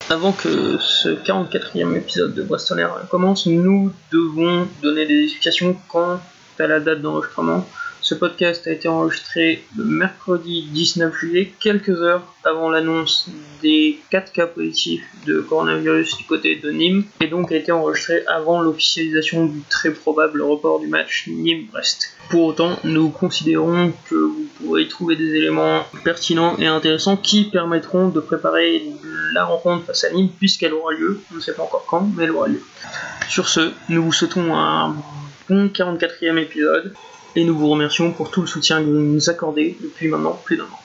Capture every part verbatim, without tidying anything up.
Avant que ce quarante-quatrième épisode de Brest On Air commence, nous devons donner des explications quant à la date d'enregistrement. Ce podcast a été enregistré le mercredi dix-neuf juillet, quelques heures avant l'annonce des quatre cas positifs de coronavirus du côté de Nîmes, et donc a été enregistré avant l'officialisation du très probable report du match Nîmes-Brest. Pour autant, nous considérons que vous pourrez y trouver des éléments pertinents et intéressants qui permettront de préparer la rencontre face à Nîmes, puisqu'elle aura lieu, je ne sais pas encore quand, mais elle aura lieu. Sur ce, nous vous souhaitons un bon quarante-quatrième épisode, et nous vous remercions pour tout le soutien que vous nous accordez depuis maintenant plus d'un an.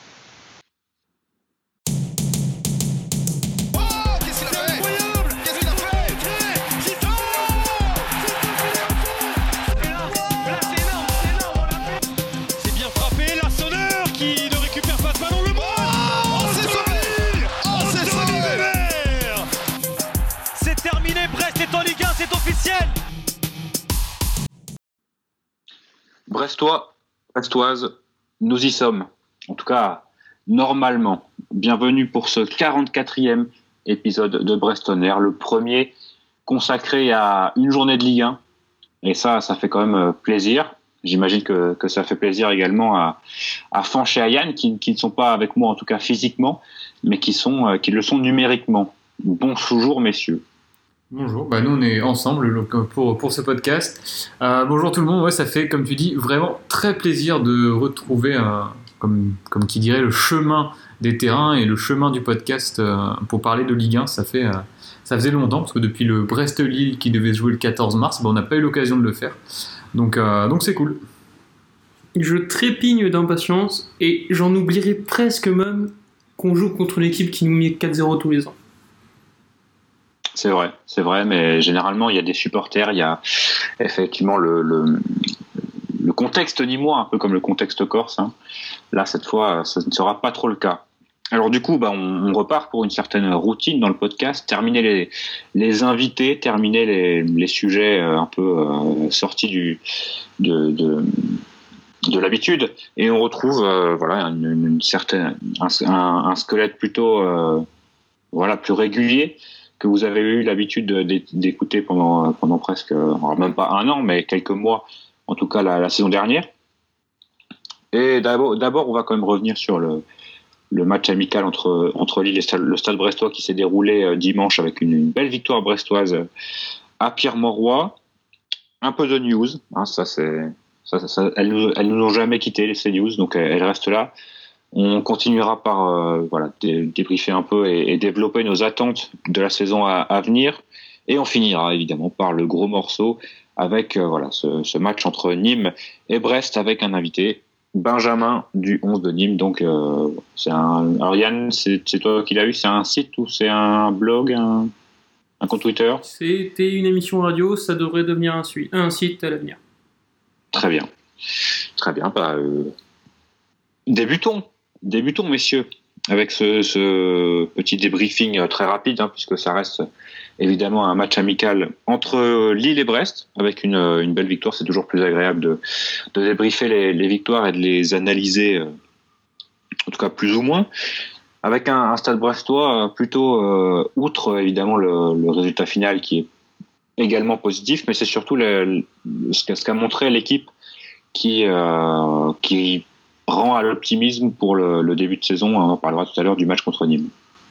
Brestois, Brestoises, nous y sommes. En tout cas, normalement. Bienvenue pour ce quarante-quatrième épisode de Brest On Air, le premier consacré à une journée de Ligue un. Et ça, ça fait quand même plaisir. J'imagine que, que ça fait plaisir également à, à Fanch et à Yann, qui, qui ne sont pas avec moi, en tout cas physiquement, mais qui, sont, qui le sont numériquement. Bonjour, messieurs. Bonjour, bah nous on est ensemble pour, pour ce podcast. Euh, bonjour tout le monde, ouais, ça fait comme tu dis vraiment très plaisir de retrouver, euh, comme, comme qui dirait, le chemin des terrains et le chemin du podcast euh, pour parler de Ligue un. Ça, fait, euh, ça faisait longtemps parce que depuis le Brest-Lille qui devait se jouer le quatorze mars, bah, on n'a pas eu l'occasion de le faire. Donc, euh, donc c'est cool. Je trépigne d'impatience et j'en oublierai presque même qu'on joue contre une équipe qui nous met quatre zéro tous les ans. C'est vrai, c'est vrai, mais généralement il y a des supporters, il y a effectivement le, le, le contexte nîmois, un peu comme le contexte corse. Hein. Là, cette fois, ça ne sera pas trop le cas. Alors du coup, bah, on, on repart pour une certaine routine dans le podcast, terminer les, les invités, terminer les, les sujets un peu euh, sortis du, de, de, de l'habitude, et on retrouve euh, voilà, une, une certaine, un, un, un squelette plutôt euh, voilà, plus régulier, que vous avez eu l'habitude d'écouter pendant, pendant presque, alors même pas un an, mais quelques mois, en tout cas la, la saison dernière. Et d'abord, d'abord, on va quand même revenir sur le, le match amical entre, entre Lille et le Stade brestois qui s'est déroulé dimanche avec une, une belle victoire brestoise à Pierre-Mauroy. Un peu de news, hein, ça c'est, ça, ça, ça, elles, nous, elles nous ont jamais quitté, ces news, donc elles restent là. On continuera par euh, voilà, dé- débriefer un peu et, et développer nos attentes de la saison à, à venir. Et on finira évidemment par le gros morceau avec euh, voilà, ce, ce match entre Nîmes et Brest avec un invité, Benjamin du onze de Nîmes. Donc, euh, c'est un... Alors Yann, c'est, c'est toi qui l'as eu, c'est un site ou c'est un blog, un, un compte Twitter ? C'était une émission radio, ça devrait devenir un, suite, un site à l'avenir. Très bien. Très bien. Bah, euh... Débutons. Débutons, messieurs, avec ce, ce petit débriefing très rapide, hein, puisque ça reste évidemment un match amical entre Lille et Brest, avec une, une belle victoire. C'est toujours plus agréable de, de débriefer les, les victoires et de les analyser, euh, en tout cas plus ou moins, avec un, un stade brestois plutôt, euh, outre évidemment le, le résultat final qui est également positif, mais c'est surtout le, le, ce, qu'a, ce qu'a montré l'équipe qui, euh, qui rend à l'optimisme pour le, le début de saison. On en parlera tout à l'heure du match contre Nîmes.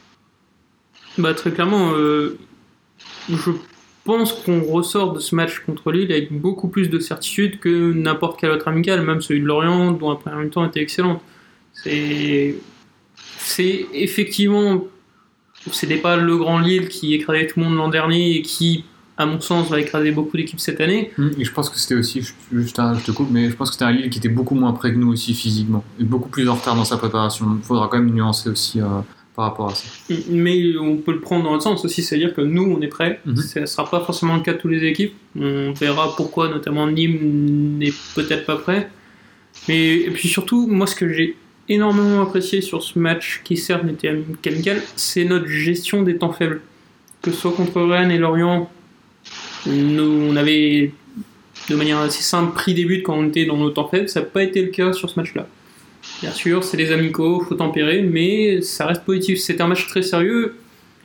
Bah, très clairement, euh, je pense qu'on ressort de ce match contre Lille avec beaucoup plus de certitude que n'importe quel autre amical, même celui de Lorient, dont la première mi-temps était excellente. C'est, c'est effectivement, c'était pas le grand Lille qui écrasait tout le monde l'an dernier et qui, à mon sens, va écraser beaucoup d'équipes cette année. Et je pense que c'était aussi, juste un, je te coupe, mais je pense que c'était un Lille qui était beaucoup moins près que nous aussi physiquement, et beaucoup plus en retard dans sa préparation. Il faudra quand même nuancer aussi euh, par rapport à ça. Mais on peut le prendre dans l'autre sens aussi, c'est-à-dire que nous, on est prêts. Mm-hmm. Ça ne sera pas forcément le cas de toutes les équipes. On verra pourquoi, notamment Nîmes n'est peut-être pas prêt. Mais, et puis surtout, moi, ce que j'ai énormément apprécié sur ce match, qui certes n'était qu'amical, c'est notre gestion des temps faibles. Que ce soit contre Rennes et Lorient, nous, on avait de manière assez simple pris des buts quand on était dans nos temps faibles. Ça n'a pas été le cas sur ce match-là. Bien sûr, c'est des amicaux, il faut tempérer, mais ça reste positif. C'était un match très sérieux.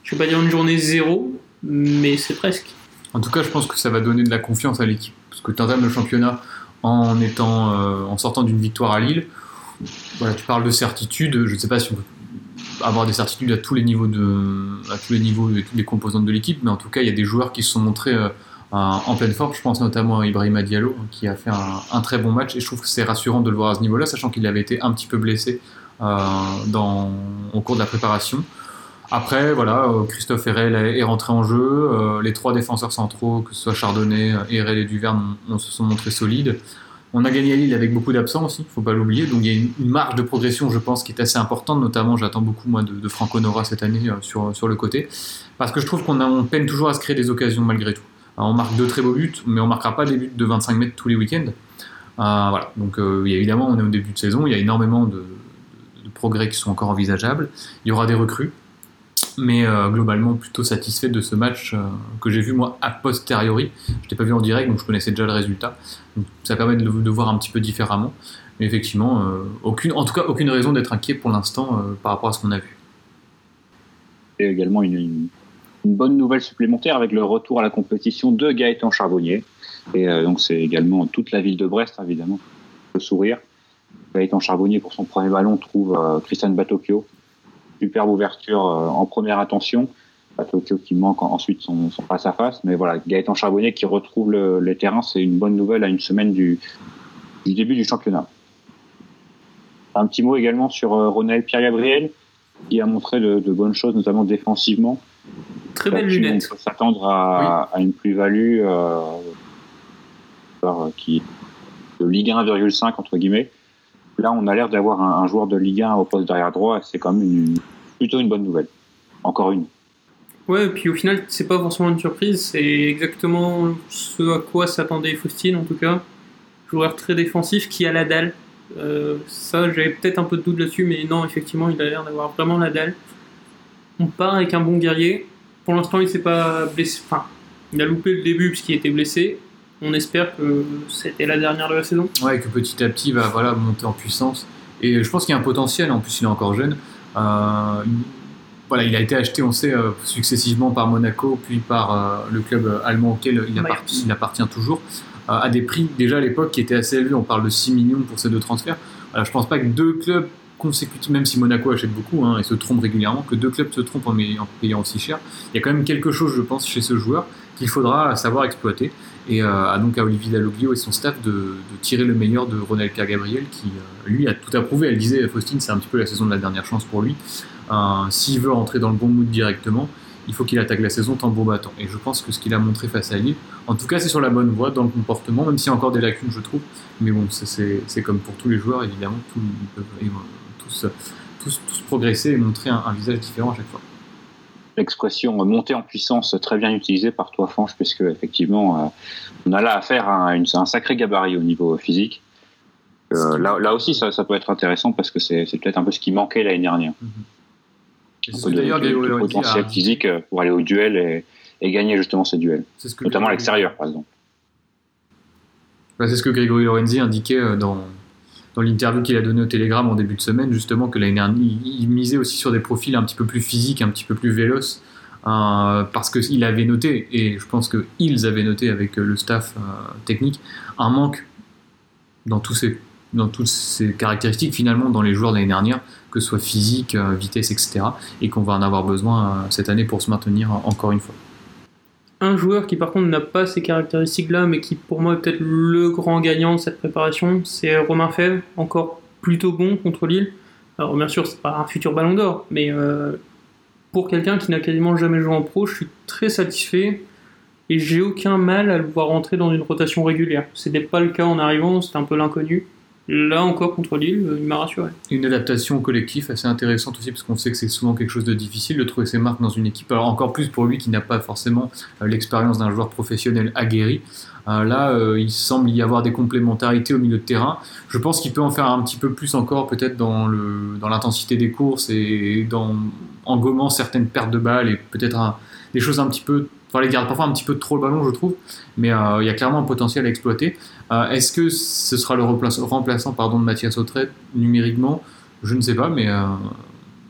je vais pas dire une journée zéro, mais c'est presque. En tout cas, je pense que ça va donner de la confiance à l'équipe. Parce que tu entames le championnat en, étant, euh, en sortant d'une victoire à Lille. Voilà, tu parles de certitude. Je ne sais pas si on peut avoir des certitudes à tous les niveaux de, à tous les niveaux et toutes les composantes de l'équipe, mais en tout cas, il y a des joueurs qui se sont montrés euh, en pleine forme. Je pense notamment à Ibrahima Diallo, qui a fait un, un très bon match, et je trouve que c'est rassurant de le voir à ce niveau-là, sachant qu'il avait été un petit peu blessé euh, dans, au cours de la préparation. Après, voilà, Christophe Herrel est rentré en jeu. Euh, les trois défenseurs centraux, que ce soit Chardonnay, Herrel et Duverne, on, on se sont montrés solides. On a gagné à Lille avec beaucoup d'absents aussi, il ne faut pas l'oublier. Donc il y a une, une marge de progression, je pense, qui est assez importante. Notamment, j'attends beaucoup moi de, de Franco Nora cette année euh, sur, sur le côté. Parce que je trouve qu'on a, on peine toujours à se créer des occasions malgré tout. Alors, on marque deux très beaux buts, mais on ne marquera pas des buts de vingt-cinq mètres tous les week-ends. Euh, voilà. Donc euh, il y a, évidemment, on est au début de saison, il y a énormément de, de, de progrès qui sont encore envisageables. Il y aura des recrues. Mais euh, globalement plutôt satisfait de ce match euh, que j'ai vu moi a posteriori. Je ne l'ai pas vu en direct, donc je connaissais déjà le résultat. Donc, ça permet de, de voir un petit peu différemment. Mais effectivement, euh, aucune, en tout cas, aucune raison d'être inquiet pour l'instant euh, par rapport à ce qu'on a vu. Et également une, une, une bonne nouvelle supplémentaire avec le retour à la compétition de Gaëtan Charbonnier. Et euh, donc c'est également toute la ville de Brest, évidemment, le sourire. Gaëtan Charbonnier, pour son premier ballon, trouve euh, Christian Batocchio. Superbe ouverture euh, en première intention. Batocchio qui manque en, ensuite son, son face-à-face. Mais voilà, Gaëtan Charbonnier qui retrouve le, le terrain, c'est une bonne nouvelle à une semaine du, du début du championnat. Un petit mot également sur euh, Ronald Pierre-Gabriel, qui a montré de, de bonnes choses, notamment défensivement. Très belle lunette. On peut s'attendre à, oui. à une plus-value euh, qui de Ligue un virgule cinq entre guillemets. Là, on a l'air d'avoir un, un joueur de Ligue un au poste d'arrière droit, et c'est quand même une, plutôt une bonne nouvelle. Encore une. Ouais, et puis au final, c'est pas forcément une surprise, c'est exactement ce à quoi s'attendait Faustine, en tout cas. Joueur très défensif qui a la dalle. Euh, ça, j'avais peut-être un peu de doute là-dessus, mais non, effectivement, il a l'air d'avoir vraiment la dalle. On part avec un bon guerrier. Pour l'instant, il s'est pas blessé. Enfin, il a loupé le début puisqu'il était blessé. On espère que c'était la dernière de la saison. Ouais, que petit à petit, il va voilà, monter en puissance. Et je pense qu'il y a un potentiel, en plus il est encore jeune. Euh, voilà, il a été acheté, on sait, euh, successivement par Monaco, puis par euh, le club allemand auquel il appartient, il appartient toujours, euh, à des prix déjà à l'époque qui étaient assez élevés. On parle de six millions pour ces deux transferts. Alors, je ne pense pas que deux clubs consécutifs, même si Monaco achète beaucoup hein, et se trompe régulièrement, que deux clubs se trompent en, en payant aussi cher. Il y a quand même quelque chose, je pense, chez ce joueur qu'il faudra savoir exploiter. Et euh, donc à Olivier Dalloglio et son staff de, de tirer le meilleur de Ronald Pierre-Gabriel qui, euh, lui, a tout approuvé. Elle disait, Faustine, c'est un petit peu la saison de la dernière chance pour lui. Euh, s'il veut rentrer dans le bon mood directement, il faut qu'il attaque la saison tambour battant. Et je pense que ce qu'il a montré face à Lille, en tout cas, c'est sur la bonne voie dans le comportement, même s'il y a encore des lacunes, je trouve. Mais bon, c'est, c'est, c'est comme pour tous les joueurs, évidemment, tout, ils peuvent ils tous, tous, tous progresser et montrer un, un visage différent à chaque fois. L'expression montée en puissance très bien utilisée par toi, Fanche, puisque effectivement, euh, on a là affaire à une, un sacré gabarit au niveau physique. Euh, là, là aussi, ça, ça peut être intéressant parce que c'est, c'est peut-être un peu ce qui manquait l'année dernière. Mm-hmm. Un peu de, de, de potentiel a... physique pour aller au duel et, et gagner justement ces duels, c'est ce que notamment à l'extérieur, par exemple. Bah, c'est ce que Grégory Lorenzi indiquait dans, dans l'interview qu'il a donnée au Télégramme en début de semaine, justement, que l'année dernière, il, il misait aussi sur des profils un petit peu plus physiques, un petit peu plus véloces, euh, parce qu'il avait noté, et je pense qu'ils avaient noté avec le staff euh, technique, un manque dans, tous ces, dans toutes ces caractéristiques, finalement, dans les joueurs de l'année dernière, que ce soit physique, euh, vitesse, et cetera, et qu'on va en avoir besoin euh, cette année pour se maintenir euh, encore une fois. Un joueur qui par contre n'a pas ces caractéristiques-là, mais qui pour moi est peut-être le grand gagnant de cette préparation, c'est Romain Fèvre, encore plutôt bon contre Lille. Alors bien sûr, c'est pas un futur ballon d'or, mais euh, pour quelqu'un qui n'a quasiment jamais joué en pro, je suis très satisfait et j'ai aucun mal à le voir rentrer dans une rotation régulière. C'était pas le cas en arrivant, c'était un peu l'inconnu. Là encore contre Lille, il m'a rassuré. Une adaptation au collectif assez intéressante aussi, parce qu'on sait que c'est souvent quelque chose de difficile de trouver ses marques dans une équipe. Alors encore plus pour lui qui n'a pas forcément euh, l'expérience d'un joueur professionnel aguerri. Euh, là, euh, il semble y avoir des complémentarités au milieu de terrain. Je pense qu'il peut en faire un petit peu plus encore, peut-être dans, le, dans l'intensité des courses et dans, en gommant certaines pertes de balles et peut-être un, des choses un petit peu... Enfin, les garde parfois un petit peu trop le ballon, je trouve, mais euh, il y a clairement un potentiel à exploiter. Euh, est-ce que ce sera le remplaçant, remplaçant pardon, de Mathias Autrette numériquement ? Je ne sais pas, mais euh,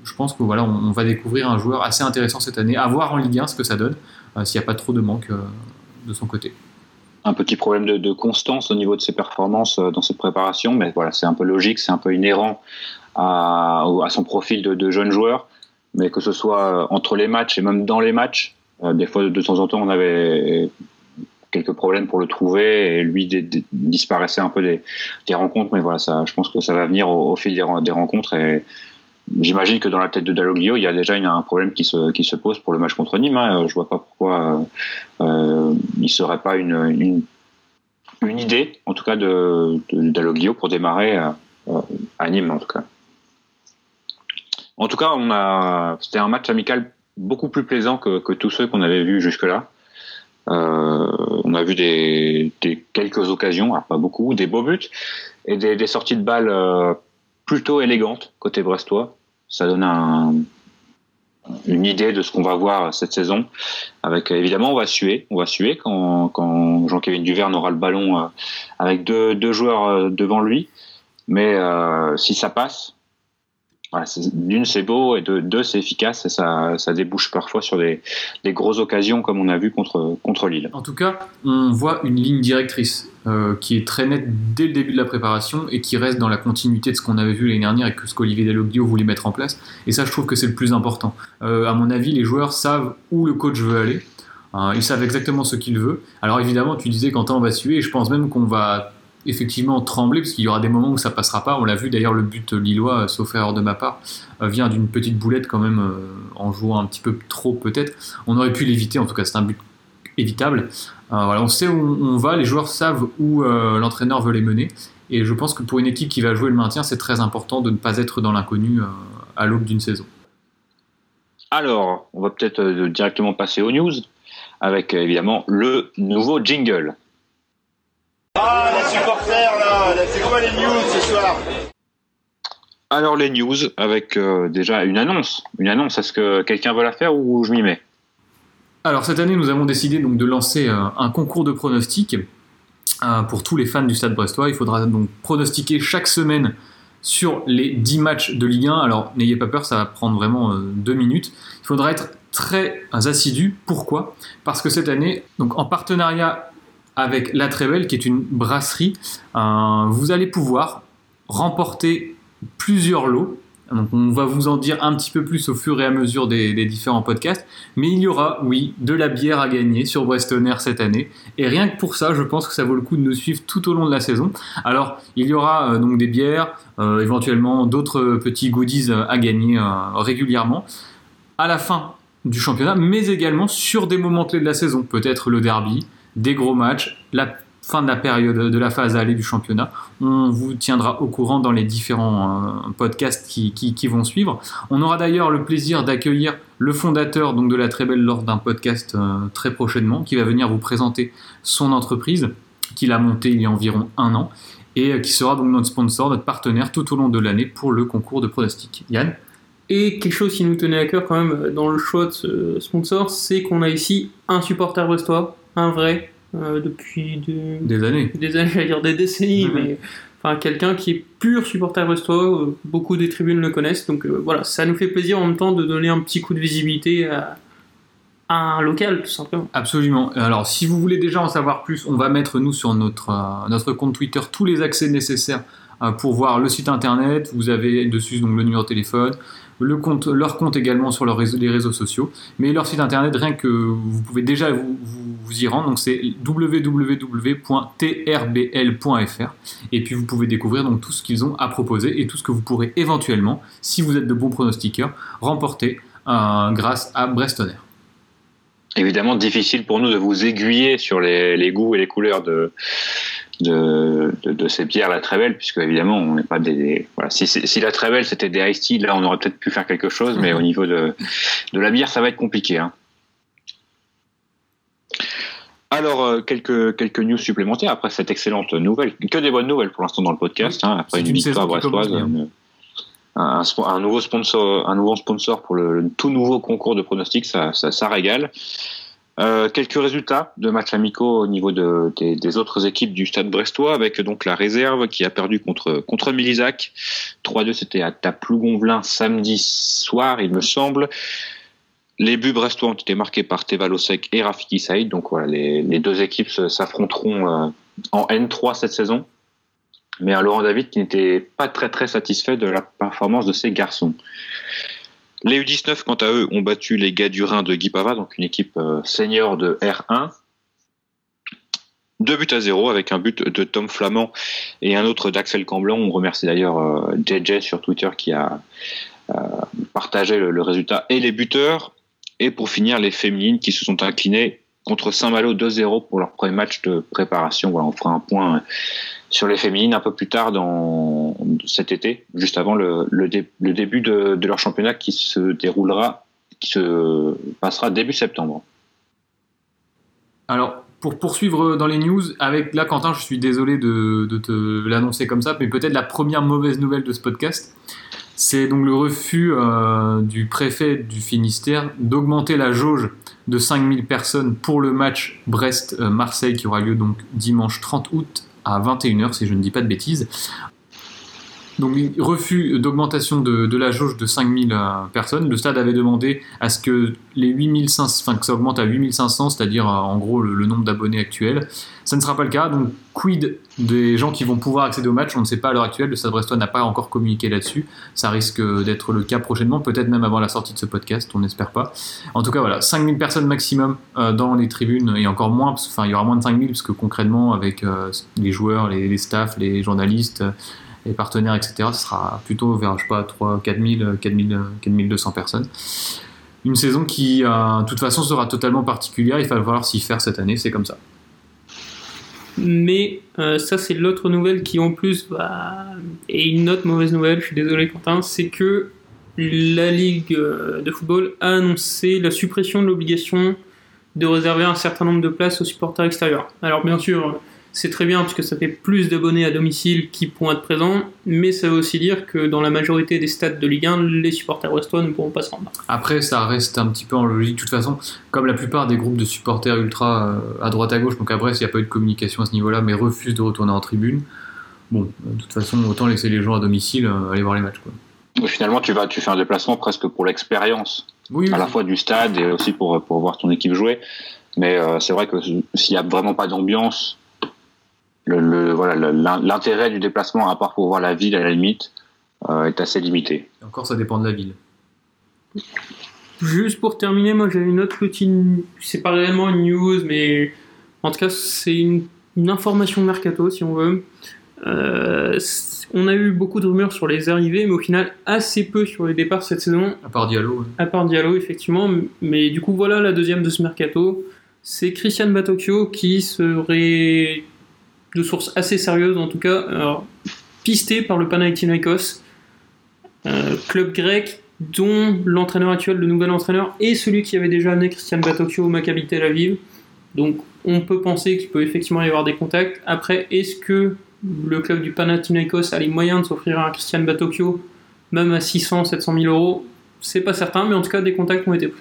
je pense que voilà, on, on va découvrir un joueur assez intéressant cette année, à voir en Ligue un ce que ça donne, euh, s'il n'y a pas trop de manque euh, de son côté. Un petit problème de, de constance au niveau de ses performances euh, dans cette préparation, mais voilà, c'est un peu logique, c'est un peu inhérent à, à son profil de, de jeune joueur, mais que ce soit entre les matchs et même dans les matchs, euh, des fois de temps en temps on avait quelques problèmes pour le trouver et lui d- d- disparaissait un peu des, des rencontres, mais voilà, ça, je pense que ça va venir au, au fil des, des rencontres et j'imagine que dans la tête de Dalloglio il y a déjà une, un problème qui se, qui se pose pour le match contre Nîmes, hein. Je vois pas pourquoi euh, il serait pas une, une, une idée en tout cas de, de Dalloglio pour démarrer à, à Nîmes en tout cas. En tout cas, on a, c'était un match amical beaucoup plus plaisant que, que tous ceux qu'on avait vus jusque-là. Euh, on a vu des, des quelques occasions, alors pas beaucoup, des beaux buts et des, des sorties de balles euh, plutôt élégantes côté brestois. Ça donne un, une idée de ce qu'on va voir cette saison. Avec évidemment, on va suer, on va suer quand, quand Jean-Kévin Duverne aura le ballon euh, avec deux, deux joueurs euh, devant lui. Mais euh, si ça passe. Voilà, c'est, d'une c'est beau et de, deux c'est efficace et ça, ça débouche parfois sur des, des grosses occasions comme on a vu contre, contre Lille. En tout cas, on voit une ligne directrice euh, qui est très nette dès le début de la préparation et qui reste dans la continuité de ce qu'on avait vu l'année dernière et que ce qu'Olivier Dalloglio voulait mettre en place. Et ça, je trouve que c'est le plus important. Euh, à mon avis, les joueurs savent où le coach veut aller. Euh, ils savent exactement ce qu'il veut. Alors évidemment, tu disais Quentin, on va suer et je pense même qu'on va effectivement trembler parce qu'il y aura des moments où ça passera pas. On l'a vu d'ailleurs, le but lillois, sauf erreur de ma part, vient d'une petite boulette quand même, euh, en jouant un petit peu trop peut-être. On aurait pu l'éviter, en tout cas c'est un but évitable. Euh, voilà, on sait où on va, les joueurs savent où euh, l'entraîneur veut les mener et je pense que pour une équipe qui va jouer le maintien, c'est très important de ne pas être dans l'inconnu euh, à l'aube d'une saison. Alors, on va peut-être euh, directement passer aux news avec euh, évidemment le nouveau jingle. Ah, les supporters là, c'est quoi les news ce soir? Alors les news avec euh, déjà une annonce. Une annonce, est-ce que quelqu'un veut la faire ou je m'y mets? Alors cette année, nous avons décidé donc de lancer euh, un concours de pronostics euh, pour tous les fans du Stade Brestois. Il faudra donc pronostiquer chaque semaine sur les dix matchs de Ligue un. Alors n'ayez pas peur, ça va prendre vraiment euh, deux minutes. Il faudra être très assidu. Pourquoi? Parce que cette année, donc en partenariat avec La Trébelle, qui est une brasserie, euh, vous allez pouvoir remporter plusieurs lots. Donc on va vous en dire un petit peu plus au fur et à mesure des, des différents podcasts. Mais il y aura, oui, de la bière à gagner sur Brest On Air cette année. Et rien que pour ça, je pense que ça vaut le coup de nous suivre tout au long de la saison. Alors, il y aura euh, donc des bières, euh, éventuellement d'autres petits goodies à gagner euh, régulièrement à la fin du championnat, mais également sur des moments clés de la saison. Peut-être le derby, des gros matchs, la fin de la période de la phase allée du championnat. On vous tiendra au courant dans les différents euh, podcasts qui, qui, qui vont suivre. On aura d'ailleurs le plaisir d'accueillir le fondateur donc, de La Trébelle lors d'un podcast euh, très prochainement, qui va venir vous présenter son entreprise, qu'il a montée il y a environ un an, et euh, qui sera donc notre sponsor, notre partenaire tout au long de l'année pour le concours de pronostics. Yann ? Et quelque chose qui nous tenait à cœur quand même dans le choix de ce sponsor, c'est qu'on a ici un supporter brestois, un vrai, euh, depuis de... des années, des années, j'allais dire des décennies, mmh. mais enfin quelqu'un qui est pur supporter brestois. Euh, beaucoup des tribunes le connaissent, donc euh, voilà, ça nous fait plaisir en même temps de donner un petit coup de visibilité à, à un local, tout simplement. Absolument. Alors, si vous voulez déjà en savoir plus, on va mettre nous sur notre euh, notre compte Twitter tous les accès nécessaires euh, pour voir le site internet. Vous avez dessus donc le numéro de téléphone. Le compte, leur compte également sur leur réseau, les réseaux sociaux, mais leur site internet, rien que vous pouvez déjà vous, vous, vous y rendre, donc c'est w w w point t r b l point f r et puis vous pouvez découvrir donc tout ce qu'ils ont à proposer et tout ce que vous pourrez éventuellement, si vous êtes de bons pronostiqueurs, remporter euh, grâce à Brest On Air. Évidemment, difficile pour nous de vous aiguiller sur les, les goûts et les couleurs de De, de, de ces bières La Trébelle, puisque évidemment on n'est pas des, des voilà, si, si La Trébelle c'était des iced tea, là on aurait peut-être pu faire quelque chose, mmh. mais au niveau de, de la bière ça va être compliqué, hein. Alors euh, quelques quelques news supplémentaires après cette excellente nouvelle, que des bonnes nouvelles pour l'instant dans le podcast, oui. hein, après C'est une, une victoire brestoise, un, un, un nouveau sponsor, un nouveau sponsor pour le, le tout nouveau concours de pronostics, ça, ça, ça régale. Euh, quelques résultats de matchs amicaux au niveau de, des, des autres équipes du Stade brestois, avec donc la réserve qui a perdu contre contre Milizac. trois deux, c'était à Taploux-Gonvelin samedi soir, il me semble. Les buts brestois ont été marqués par Tevalosek et Rafiki Saïd. Donc voilà, les, les deux équipes s'affronteront euh, en N trois cette saison. Mais à Laurent David qui n'était pas très très satisfait de la performance de ses garçons. Les U dix-neuf, quant à eux, ont battu les gars du Rhin de Guy Pava, donc une équipe euh, senior de R un. Deux buts à zéro avec un but de Tom Flamand et un autre d'Axel Camblon. On remercie d'ailleurs euh, J J sur Twitter qui a euh, partagé le, le résultat et les buteurs. Et pour finir, les féminines qui se sont inclinées contre Saint-Malo deux zéro pour leur premier match de préparation. Voilà, on fera un point sur les féminines un peu plus tard dans cet été, juste avant le, le, dé, le début de, de leur championnat qui se déroulera, qui se passera début septembre. Alors, pour poursuivre dans les news, avec là, Quentin, je suis désolé de, de te l'annoncer comme ça, mais peut-être la première mauvaise nouvelle de ce podcast, c'est donc le refus euh, du préfet du Finistère d'augmenter la jauge de cinq mille personnes pour le match Brest-Marseille qui aura lieu donc dimanche trente août à vingt et une heures, si je ne dis pas de bêtises. Donc, refus d'augmentation de, de la jauge de cinq mille euh, personnes. Le stade avait demandé à ce que les huit mille cinq cents, enfin, que ça augmente à huit mille cinq cents, c'est-à-dire euh, en gros le, le nombre d'abonnés actuel. Ça ne sera pas le cas. Donc, quid des gens qui vont pouvoir accéder au match ? On ne sait pas à l'heure actuelle. Le Stade brestois n'a pas encore communiqué là-dessus. Ça risque d'être le cas prochainement, peut-être même avant la sortie de ce podcast. On n'espère pas. En tout cas, voilà, cinq mille personnes maximum euh, dans les tribunes et encore moins. Enfin, il y aura moins de cinq mille parce que concrètement, avec euh, les joueurs, les, les staffs, les journalistes. Euh, les partenaires, et cetera, ce sera plutôt vers, je sais pas, trois à quatre mille, quatre mille deux cents personnes. Une saison qui, euh, de toute façon, sera totalement particulière. Il va falloir s'y faire cette année, c'est comme ça. Mais euh, ça, c'est l'autre nouvelle qui, en plus, bah, est une autre mauvaise nouvelle, je suis désolé, Quentin, c'est que la Ligue de football a annoncé la suppression de l'obligation de réserver un certain nombre de places aux supporters extérieurs. Alors, bien sûr, c'est très bien parce que ça fait plus d'abonnés à domicile qui pourront être présents, mais ça veut aussi dire que dans la majorité des stades de Ligue un, les supporters brestois ne pourront pas se rendre. Après, ça reste un petit peu en logique. De toute façon, comme la plupart des groupes de supporters ultra à droite à gauche, donc à Brest, il n'y a pas eu de communication à ce niveau-là, mais refusent de retourner en tribune. Bon, de toute façon, autant laisser les gens à domicile euh, aller voir les matchs, quoi. Et finalement, tu vas, tu fais un déplacement presque pour l'expérience, oui, à oui. la fois du stade et aussi pour pour voir ton équipe jouer. Mais euh, c'est vrai que s'il y a vraiment pas d'ambiance. Le, le, voilà, le, l'intérêt du déplacement, à part pour voir la ville à la limite, euh, est assez limité. Encore, ça dépend de la ville. Juste pour terminer, moi j'avais une autre petite, c'est pas réellement une news, mais en tout cas c'est une, une information mercato si on veut. Euh, on a eu beaucoup de rumeurs sur les arrivées, mais au final assez peu sur les départs cette saison. À part Diallo. Ouais. À part Diallo, effectivement. Mais du coup, voilà la deuxième de ce mercato. C'est Christian Batocchio qui serait, de sources assez sérieuses en tout cas, alors, pisté par le Panathinaikos, euh, club grec dont l'entraîneur actuel, le nouvel entraîneur, est celui qui avait déjà amené Christian Batocchio au Maccabi Tel Aviv. Donc on peut penser qu'il peut effectivement y avoir des contacts. Après, est-ce que le club du Panathinaikos a les moyens de s'offrir un Christian Batocchio, même à six cents à sept cent mille euros ? C'est pas certain, mais en tout cas des contacts ont été pris.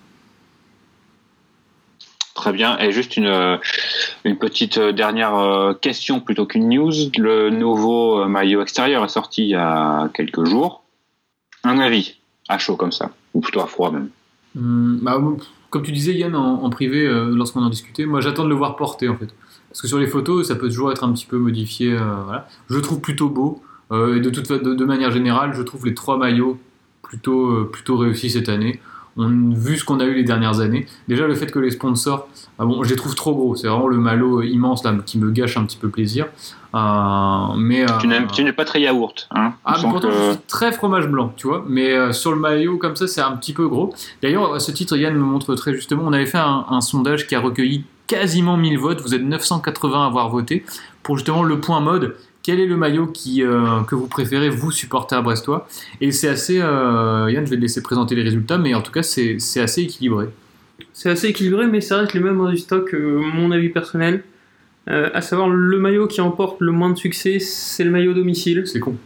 Très bien. Et juste une, une petite dernière question plutôt qu'une news. Le nouveau maillot extérieur est sorti il y a quelques jours. Un avis à chaud comme ça, ou plutôt à froid même. Hum, bah, comme tu disais Yann en, en privé euh, lorsqu'on en discutait, moi j'attends de le voir porter en fait. Parce que sur les photos ça peut toujours être un petit peu modifié. Euh, voilà. Je le trouve plutôt beau. Euh, et de, toute, de, de manière générale, je trouve les trois maillots plutôt, euh, plutôt réussis cette année. On a vu ce qu'on a eu les dernières années. Déjà, le fait que les sponsors, ah bon, je les trouve trop gros. C'est vraiment le maillot immense là qui me gâche un petit peu plaisir. Euh, mais, tu, euh, tu n'es pas très yaourt. Hein ah, mais pourtant, que... je suis très fromage blanc, tu vois. Mais euh, sur le maillot, comme ça, c'est un petit peu gros. D'ailleurs, à ce titre, Yann me montre très justement, on avait fait un, un sondage qui a recueilli quasiment mille votes. Vous êtes neuf cent quatre-vingts à avoir voté pour justement le point mode. Quel est le maillot qui, euh, que vous préférez, vous, supporters brestois ? Et c'est assez... Euh, Yann, je vais te laisser présenter les résultats, mais en tout cas, c'est, c'est assez équilibré. C'est assez équilibré, mais ça reste les mêmes résultats que mon avis personnel. Euh, à savoir, le maillot qui emporte le moins de succès, c'est le maillot domicile. C'est con.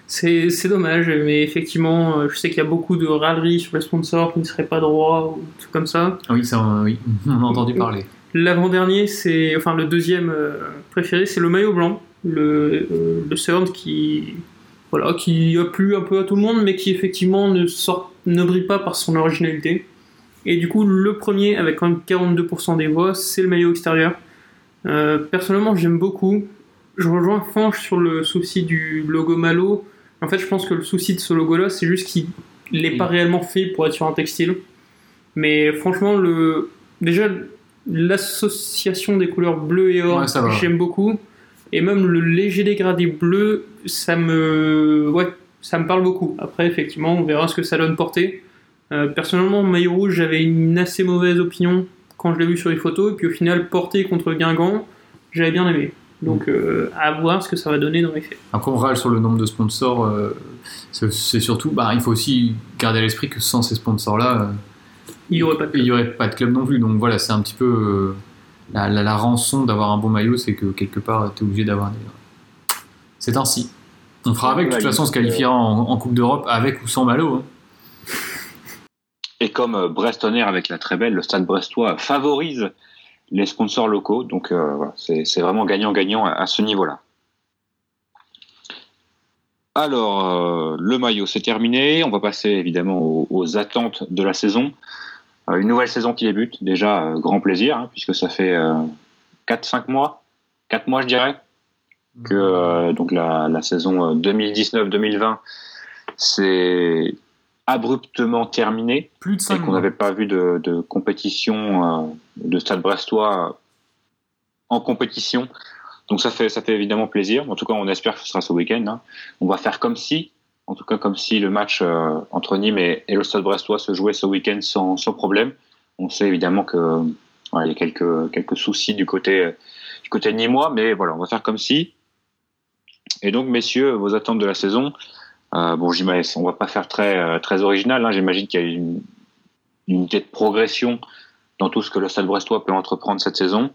C'est, c'est dommage, mais effectivement, je sais qu'il y a beaucoup de râleries sur les sponsors qui ne seraient pas droits ou tout comme ça. Oui, ça, oui, on a entendu parler. L'avant-dernier, c'est, enfin le deuxième préféré, c'est le maillot blanc, le, le Surd qui, voilà, qui a plu un peu à tout le monde, mais qui effectivement ne sort, ne brille pas par son originalité. Et du coup, le premier, avec quand même quarante-deux pour cent des voix, c'est le maillot extérieur. Euh, personnellement, j'aime beaucoup. Je rejoins Fanch sur le souci du logo Malo. En fait, je pense que le souci de ce logo-là, c'est juste qu'il n'est pas réellement fait pour être sur un textile. Mais franchement, le... déjà, l'association des couleurs bleu et or, ouais, j'aime beaucoup. Et même le léger dégradé bleu, ça me... Ouais, ça me parle beaucoup. Après, effectivement, on verra ce que ça donne porter. Euh, personnellement, maillot rouge, j'avais une assez mauvaise opinion quand je l'ai vu sur les photos. Et puis au final, porté contre Guingamp, j'avais bien aimé. Donc euh, à voir ce que ça va donner dans les faits. Après on râle sur le nombre de sponsors, euh, c'est, c'est surtout, bah, il faut aussi garder à l'esprit que sans ces sponsors-là, euh, il n'y aurait, aurait pas de club non plus. Donc voilà, c'est un petit peu euh, la, la, la rançon d'avoir un bon maillot, c'est que quelque part tu es obligé d'avoir des... C'est ainsi. On fera avec, de toute façon on se qualifiera en, en Coupe d'Europe avec ou sans maillot. Hein. Et comme euh, Brest-Tonnerre avec la très belle, le Stade Brestois favorise les sponsors locaux, donc euh, voilà, c'est, c'est vraiment gagnant-gagnant à, à ce niveau-là. Alors, euh, le maillot, c'est terminé. On va passer évidemment aux, aux attentes de la saison. Euh, une nouvelle saison qui débute, déjà, euh, grand plaisir, hein, puisque ça fait euh, quatre cinq mois, quatre mois je dirais, que euh, donc la, la saison deux mille dix-neuf deux mille vingt, c'est abruptement terminée. Plus de cinq et qu'on n'avait pas vu de, de compétition euh, de Stade Brestois euh, en compétition. Donc ça fait, ça fait évidemment plaisir. En tout cas, on espère que ce sera ce week-end. Hein. On va faire comme si, en tout cas comme si le match euh, entre Nîmes et, et le Stade Brestois se jouait ce week-end sans, sans problème. On sait évidemment que voilà, il y a quelques, quelques soucis du côté, du côté nîmois, mais voilà, on va faire comme si. Et donc, messieurs, vos attentes de la saison. Euh, bon, j'imagine, on va pas faire très, très original. Hein. J'imagine qu'il y a une, une unité de progression dans tout ce que le Stade Brestois peut entreprendre cette saison.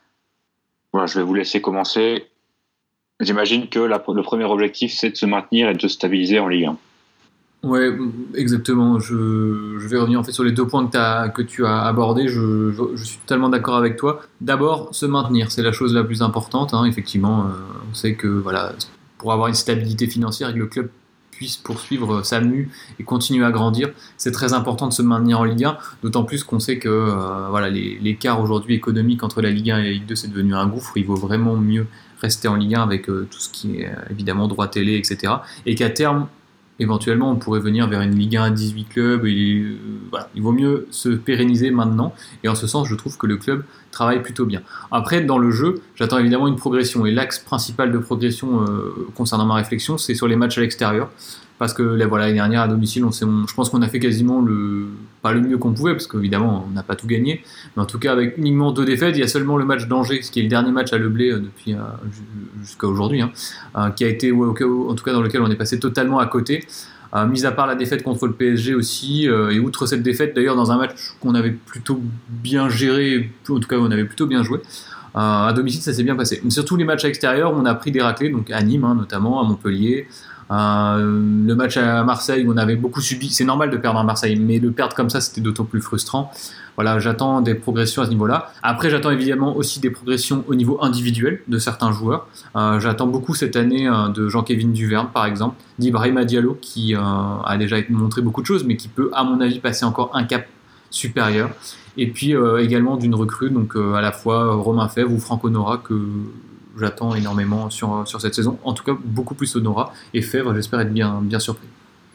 Voilà, je vais vous laisser commencer. J'imagine que la, le premier objectif, c'est de se maintenir et de se stabiliser en Ligue un. Ouais, exactement. Je, je vais revenir en fait sur les deux points que, t'as, que tu as abordés. Je, je, je suis totalement d'accord avec toi. D'abord, se maintenir, c'est la chose la plus importante. Hein. Effectivement, euh, on sait que voilà, pour avoir une stabilité financière et que le club puisse poursuivre sa mue et continuer à grandir, c'est très important de se maintenir en Ligue un, d'autant plus qu'on sait que euh, voilà, les, l'écart aujourd'hui économique entre la Ligue un et la Ligue deux, c'est devenu un gouffre. Il vaut vraiment mieux rester en Ligue un avec euh, tout ce qui est euh, évidemment droit télé, et cetera. Et qu'à terme, éventuellement, on pourrait venir vers une Ligue un à dix-huit clubs. Et, euh, voilà. Il vaut mieux se pérenniser maintenant. Et en ce sens, je trouve que le club travaille plutôt bien. Après, dans le jeu, j'attends évidemment une progression. Et l'axe principal de progression euh, concernant ma réflexion, c'est sur les matchs à l'extérieur. Parce que là, voilà, l'année dernière, à domicile, on s'est, on, je pense qu'on a fait quasiment le, pas le mieux qu'on pouvait, parce qu'évidemment, on n'a pas tout gagné. Mais en tout cas, avec uniquement deux défaites, il y a seulement le match d'Angers, ce qui est le dernier match à Leblay euh, depuis, euh, jusqu'à aujourd'hui, hein, euh, qui a été, ouais, en tout cas, dans lequel on est passé totalement à côté. Euh, mis à part la défaite contre le P S G aussi, euh, et outre cette défaite, d'ailleurs, dans un match qu'on avait plutôt bien géré, en tout cas, on avait plutôt bien joué. Euh, à domicile, ça s'est bien passé. Mais surtout les matchs à l'extérieur, on a pris des raclées, donc à Nîmes, hein, notamment, à Montpellier. Euh, le match à Marseille où on avait beaucoup subi, c'est normal de perdre à Marseille, mais le perdre comme ça c'était d'autant plus frustrant. Voilà, j'attends des progressions à ce niveau-là. Après, j'attends évidemment aussi des progressions au niveau individuel de certains joueurs. Euh, j'attends beaucoup cette année euh, de Jean-Kévin Duverne par exemple, d'Ibrahima Diallo qui euh, a déjà montré beaucoup de choses mais qui peut à mon avis passer encore un cap supérieur. Et puis euh, également d'une recrue, donc euh, à la fois Romain Fèvre ou Franck Honora que j'attends énormément sur, sur cette saison. En tout cas, beaucoup plus Honora. Et Fèvre, j'espère être bien, bien surpris.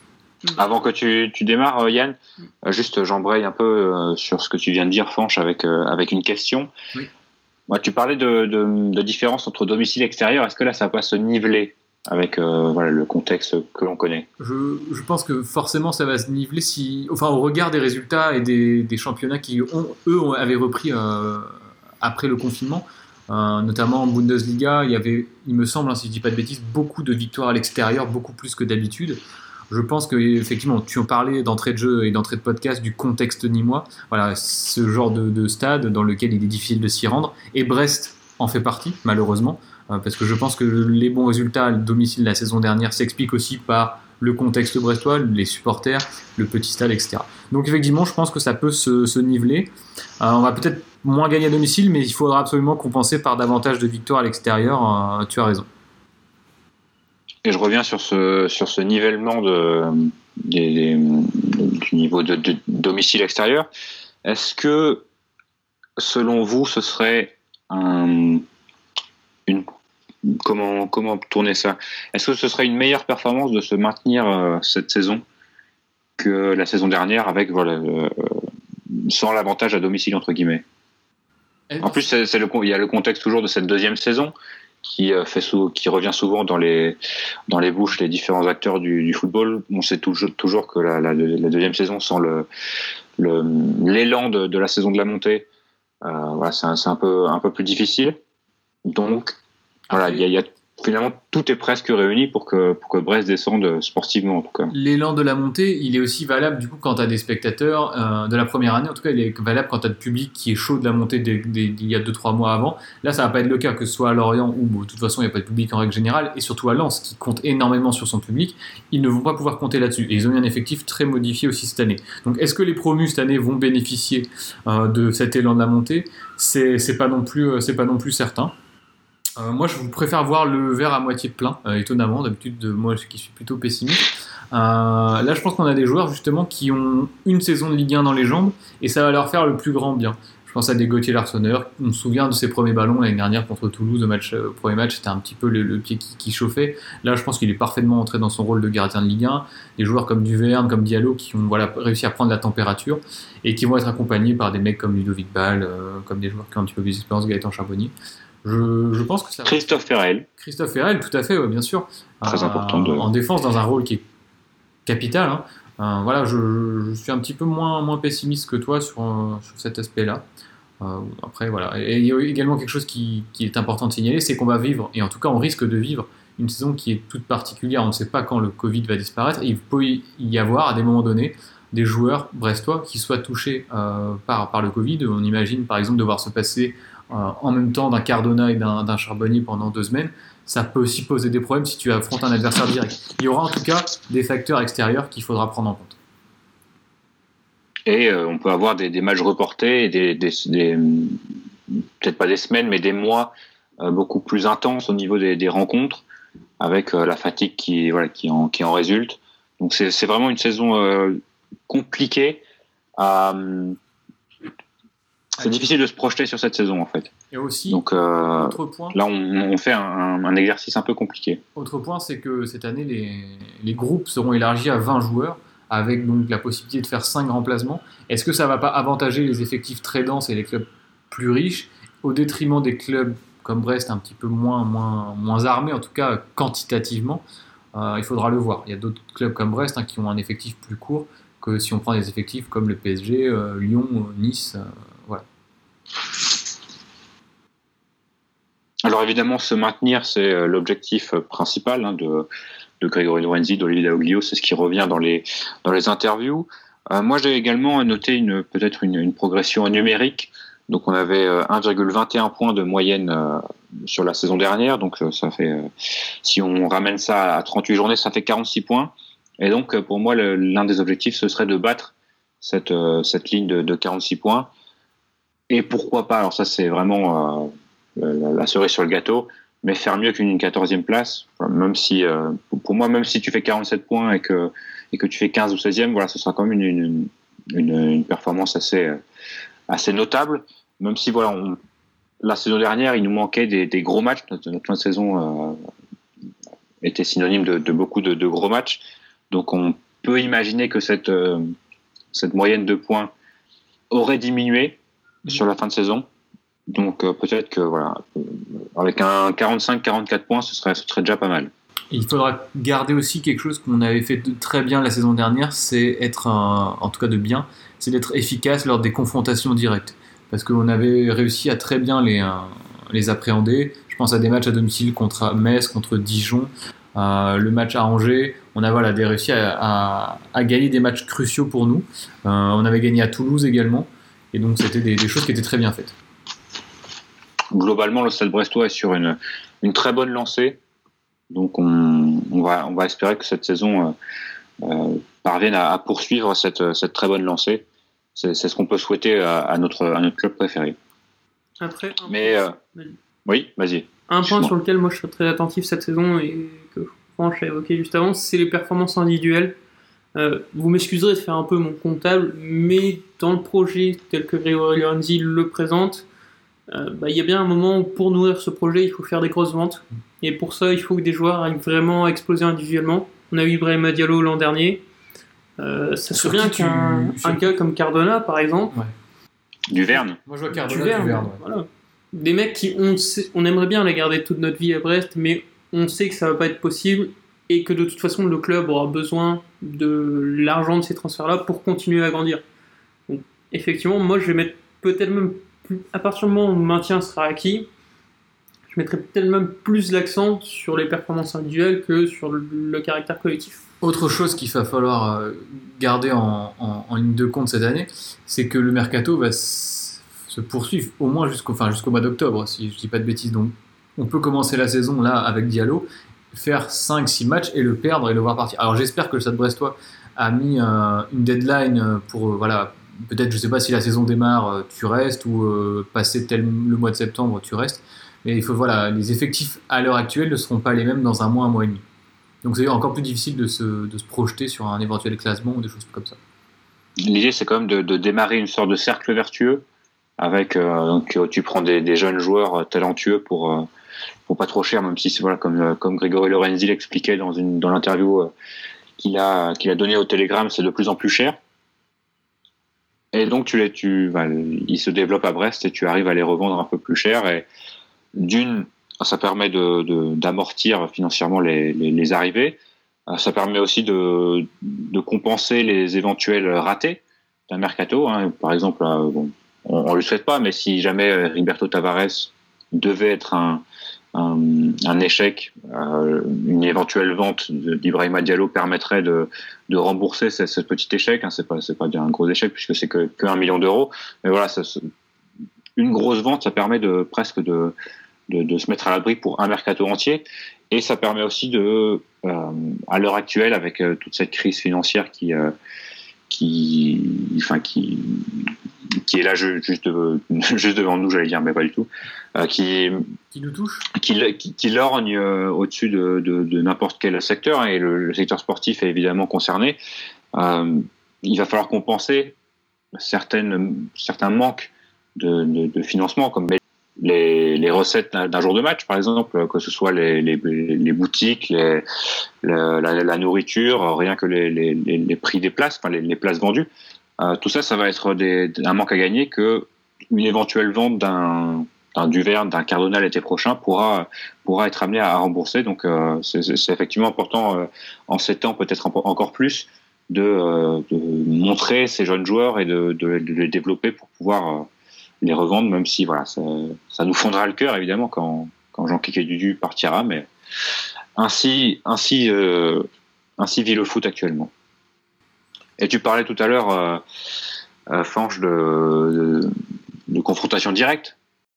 Avant que tu, tu démarres, Yann, euh, juste j'embraye un peu euh, sur ce que tu viens de dire, Fanch, avec, euh, avec une question. Oui. Moi, tu parlais de, de, de différence entre domicile et extérieur. Est-ce que là, ça va pas se niveler avec euh, voilà, le contexte que l'on connaît? je, je pense que forcément, ça va se niveler si, enfin, au regard des résultats et des, des championnats qui, ont, eux, avaient repris euh, après le confinement. Euh, notamment en Bundesliga, il y avait, il me semble, hein, si je dis pas de bêtises, beaucoup de victoires à l'extérieur, beaucoup plus que d'habitude. Je pense que effectivement, tu en parlais d'entrée de jeu et d'entrée de podcast du contexte nîmois. Voilà, ce genre de, de stade dans lequel il est difficile de s'y rendre. Et Brest en fait partie, malheureusement. euh, parce que je pense que les bons résultats à domicile la saison dernière s'expliquent aussi par le contexte brestois, les supporters, le petit stade, et cetera. Donc effectivement, je pense que ça peut se, se niveler. Euh, on va peut-être moins gagner à domicile, mais il faudra absolument compenser par davantage de victoires à l'extérieur. Euh, tu as raison. Et je reviens sur ce, sur ce nivellement de, des, des, du niveau de, de domicile extérieur. Est-ce que, selon vous, ce serait un, une Comment, comment tourner ça ? Est-ce que ce serait une meilleure performance de se maintenir euh, cette saison que la saison dernière avec voilà, euh, sans l'avantage à domicile entre guillemets ? En plus, c'est, c'est le, il y a le contexte toujours de cette deuxième saison qui, euh, fait sous, qui revient souvent dans les, dans les bouches des différents acteurs du, du football. On sait toujours, toujours que la, la, la deuxième saison sans le, le, l'élan de, de la saison de la montée, euh, voilà, c'est, un, c'est un, peu, un peu plus difficile. Donc, voilà, il y a, il y a, finalement, tout est presque réuni pour que, pour que Brest descende sportivement, en tout cas. L'élan de la montée, il est aussi valable, du coup, quand tu as des spectateurs euh, de la première année. En tout cas, il est valable quand tu as le public qui est chaud de la montée des, des, d'il y a deux trois mois avant. Là, ça va pas être le cas, que ce soit à Lorient où, bon, de toute façon, il n'y a pas de public en règle générale, et surtout à Lens, qui compte énormément sur son public. Ils ne vont pas pouvoir compter là-dessus. Et ils ont eu un effectif très modifié aussi cette année. Donc, est-ce que les promus cette année vont bénéficier euh, de cet élan de la montée ? C'est, c'est pas non plus, euh, c'est pas non plus certain. Euh, moi, je préfère voir le verre à moitié plein, euh, étonnamment. D'habitude, euh, moi, qui suis plutôt pessimiste. Euh, là, je pense qu'on a des joueurs, justement, qui ont une saison de Ligue un dans les jambes, et ça va leur faire le plus grand bien. Je pense à des Gauthier Larsonneur. On se souvient de ses premiers ballons l'année dernière contre Toulouse. Le match, euh, premier match, c'était un petit peu le, le pied qui, qui chauffait. Là, je pense qu'il est parfaitement entré dans son rôle de gardien de Ligue un. Des joueurs comme Duverne, comme Diallo, qui ont voilà, réussi à prendre la température, et qui vont être accompagnés par des mecs comme Ludovic Ball, euh, comme des joueurs qui ont un petit peu plus d'expérience, Gaëtan Charbonnier. Je, je pense que ça. Christophe Ferrel. Christophe Ferrel, tout à fait, ouais, bien sûr. Très euh, important. De... En défense, dans un rôle qui est capital. Hein. Euh, voilà, je, je suis un petit peu moins, moins pessimiste que toi sur, sur cet aspect-là. Euh, après, voilà. Et il y a également quelque chose qui, qui est important de signaler, c'est qu'on va vivre, et en tout cas, on risque de vivre une saison qui est toute particulière. On ne sait pas quand le Covid va disparaître. Et il peut y avoir, à des moments donnés, des joueurs brestois qui soient touchés euh, par, par le Covid. On imagine, par exemple, devoir se passer Euh, en même temps d'un Cardona et d'un, d'un Charbonnier pendant deux semaines, ça peut aussi poser des problèmes si tu affrontes un adversaire direct. Il y aura en tout cas des facteurs extérieurs qu'il faudra prendre en compte. Et euh, on peut avoir des, des matchs reportés, et des, des, des, peut-être pas des semaines, mais des mois euh, beaucoup plus intenses au niveau des, des rencontres, avec euh, la fatigue qui, voilà, qui, en, qui en résulte. Donc c'est, c'est vraiment une saison euh, compliquée à... C'est difficile de se projeter sur cette saison en fait. Et aussi, donc euh, autre point, là on, on fait un, un exercice un peu compliqué. Autre point, c'est que cette année les, les groupes seront élargis à vingt joueurs, avec donc la possibilité de faire cinq remplacements. Est-ce que ça ne va pas avantager les effectifs très denses et les clubs plus riches au détriment des clubs comme Brest un petit peu moins, moins, moins armés, en tout cas quantitativement? euh, Il faudra le voir. Il y a d'autres clubs comme Brest hein, qui ont un effectif plus court que si on prend des effectifs comme le P S G, euh, Lyon, Nice. Euh, Voilà. Alors évidemment, se maintenir, c'est l'objectif principal hein, de, de Grégory Lorenzi, d'Olivier Daoglio, c'est ce qui revient dans les, dans les interviews. Euh, moi, j'ai également noté une, peut-être une, une progression numérique. Donc on avait un virgule vingt et un points de moyenne euh, sur la saison dernière. Donc ça fait, euh, si on ramène ça à trente-huit journées, ça fait quarante-six points. Et donc pour moi, le, l'un des objectifs, ce serait de battre cette, euh, cette ligne de, de quarante-six points. Et pourquoi pas, alors ça c'est vraiment euh, la, la cerise sur le gâteau, mais faire mieux qu'une quatorzième place, même si, euh, pour moi, même si tu fais quarante-sept points et que, et que tu fais quinze ou seizième, voilà, ce sera quand même une, une, une, une performance assez, assez notable, même si voilà, on, la saison dernière, il nous manquait des, des gros matchs, notre, notre fin de saison euh, était synonyme de, de beaucoup de, de gros matchs, donc on peut imaginer que cette, euh, cette moyenne de points aurait diminué sur la fin de saison. Donc euh, peut-être que voilà, euh, avec un quarante-cinq quarante-quatre points, ce serait, ce serait déjà pas mal. Et il faudra garder aussi quelque chose qu'on avait fait de très bien la saison dernière, c'est être, un, en tout cas de bien, c'est d'être efficace lors des confrontations directes. Parce qu'on avait réussi à très bien les, euh, les appréhender. Je pense à des matchs à domicile contre Metz, contre Dijon, euh, le match à Angers. On a voilà, des, réussi à, à, à gagner des matchs cruciaux pour nous. Euh, on avait gagné à Toulouse également. Et donc c'était des, des choses qui étaient très bien faites. globalement, le Stade Brestois est sur une, une très bonne lancée. Donc, on, on, va, on va espérer que cette saison euh, euh, parvienne à, à poursuivre cette, cette très bonne lancée. C'est, c'est ce qu'on peut souhaiter à, à, notre, à notre club préféré. Après, Mais, euh, oui, vas-y. Un point sur lequel moi je serais très attentif cette saison et que Franck a évoqué juste avant, c'est les performances individuelles. Euh, vous m'excuserez de faire un peu mon comptable, mais dans le projet tel que Grégory Lorenzi le présente, euh, bah, il y a bien un moment où pour nourrir ce projet, il faut faire des grosses ventes. Et pour ça, il faut que des joueurs arrivent vraiment à exploser individuellement. On a eu Ibrahima Diallo l'an dernier. Euh, ça serait bien qu'un un gars comme Cardona, par exemple. Ouais. Duverne. Moi, je vois Cardona, Duverne. Duverne ouais. Voilà. Des mecs qui, on, sait, on aimerait bien les garder toute notre vie à Brest, mais on sait que ça va pas être possible et que de toute façon, le club aura besoin de l'argent de ces transferts-là pour continuer à grandir. Donc, effectivement, moi, je vais mettre peut-être même plus, à partir du moment où le maintien sera acquis, je mettrais peut-être même plus l'accent sur les performances individuelles que sur le, le caractère collectif. Autre chose qu'il va falloir garder en, en, en ligne de compte cette année, c'est que le mercato va se poursuivre au moins jusqu'au, enfin, jusqu'au mois d'octobre, si je dis pas de bêtises. Donc, on peut commencer la saison là avec Diallo, faire cinq six matchs et le perdre et le voir partir. Alors, j'espère que le Stade Brestois a mis euh, une deadline pour, euh, voilà, peut-être, je sais pas si la saison démarre, tu restes, ou euh, passer tel le mois de septembre, tu restes. Mais il faut, voilà, les effectifs à l'heure actuelle ne seront pas les mêmes dans un mois, un mois et demi. Donc c'est encore plus difficile de se, de se projeter sur un éventuel classement ou des choses comme ça. L'idée, c'est quand même de, de démarrer une sorte de cercle vertueux avec euh, donc tu prends des, des jeunes joueurs talentueux pour euh, pour pas trop cher, même si c'est voilà comme comme Grégory Lorenzi l'expliquait dans une dans l'interview euh, qu'il a qu'il a donné au Télégramme, c'est de plus en plus cher. Et donc tu les tu bah, ils se développent à Brest et tu arrives à les revendre un peu plus cher, et d'une ça permet de, de d'amortir financièrement les, les les arrivées. Ça permet aussi de de compenser les éventuels ratés d'un mercato, hein. Par exemple, bon, on, on le souhaite pas, mais si jamais Roberto Tavares devait être un un, un échec, euh, une éventuelle vente d'Ibrahima Diallo permettrait de de rembourser ce, ce petit échec, hein. C'est pas c'est pas bien un gros échec puisque c'est que que un million d'euros, mais voilà, ça, une grosse vente, ça permet de presque de de, de se mettre à l'abri pour un mercato entier. Et ça permet aussi de, euh, à l'heure actuelle, avec euh, toute cette crise financière qui, euh, qui, enfin, qui, qui est là juste, juste devant nous, j'allais dire, mais pas du tout, euh, qui, qui nous touche, qui, qui, qui lorgne euh, au-dessus de, de, de n'importe quel secteur, et le, le secteur sportif est évidemment concerné. Euh, il va falloir compenser certaines, certains manques de, de, de financement, comme Les, les recettes d'un jour de match, par exemple, que ce soit les, les, les boutiques, les, la, la, la nourriture, rien que les, les, les prix des places, enfin les, les places vendues, euh, tout ça, ça va être des, un manque à gagner que une éventuelle vente d'un, d'un Duverne, d'un Cardona l'été prochain pourra, pourra être amené à rembourser. Donc, euh, c'est, c'est effectivement important, euh, en ces temps peut-être encore plus, de, euh, de montrer ces jeunes joueurs et de, de, de les développer pour pouvoir euh, les revendre, même si voilà, ça, ça nous fondra le cœur évidemment quand, quand Jean-Kike Dudu partira, mais ainsi, ainsi, euh, ainsi vit le foot actuellement. Et tu parlais tout à l'heure, euh, euh, Fanche, de, de, de confrontation directe.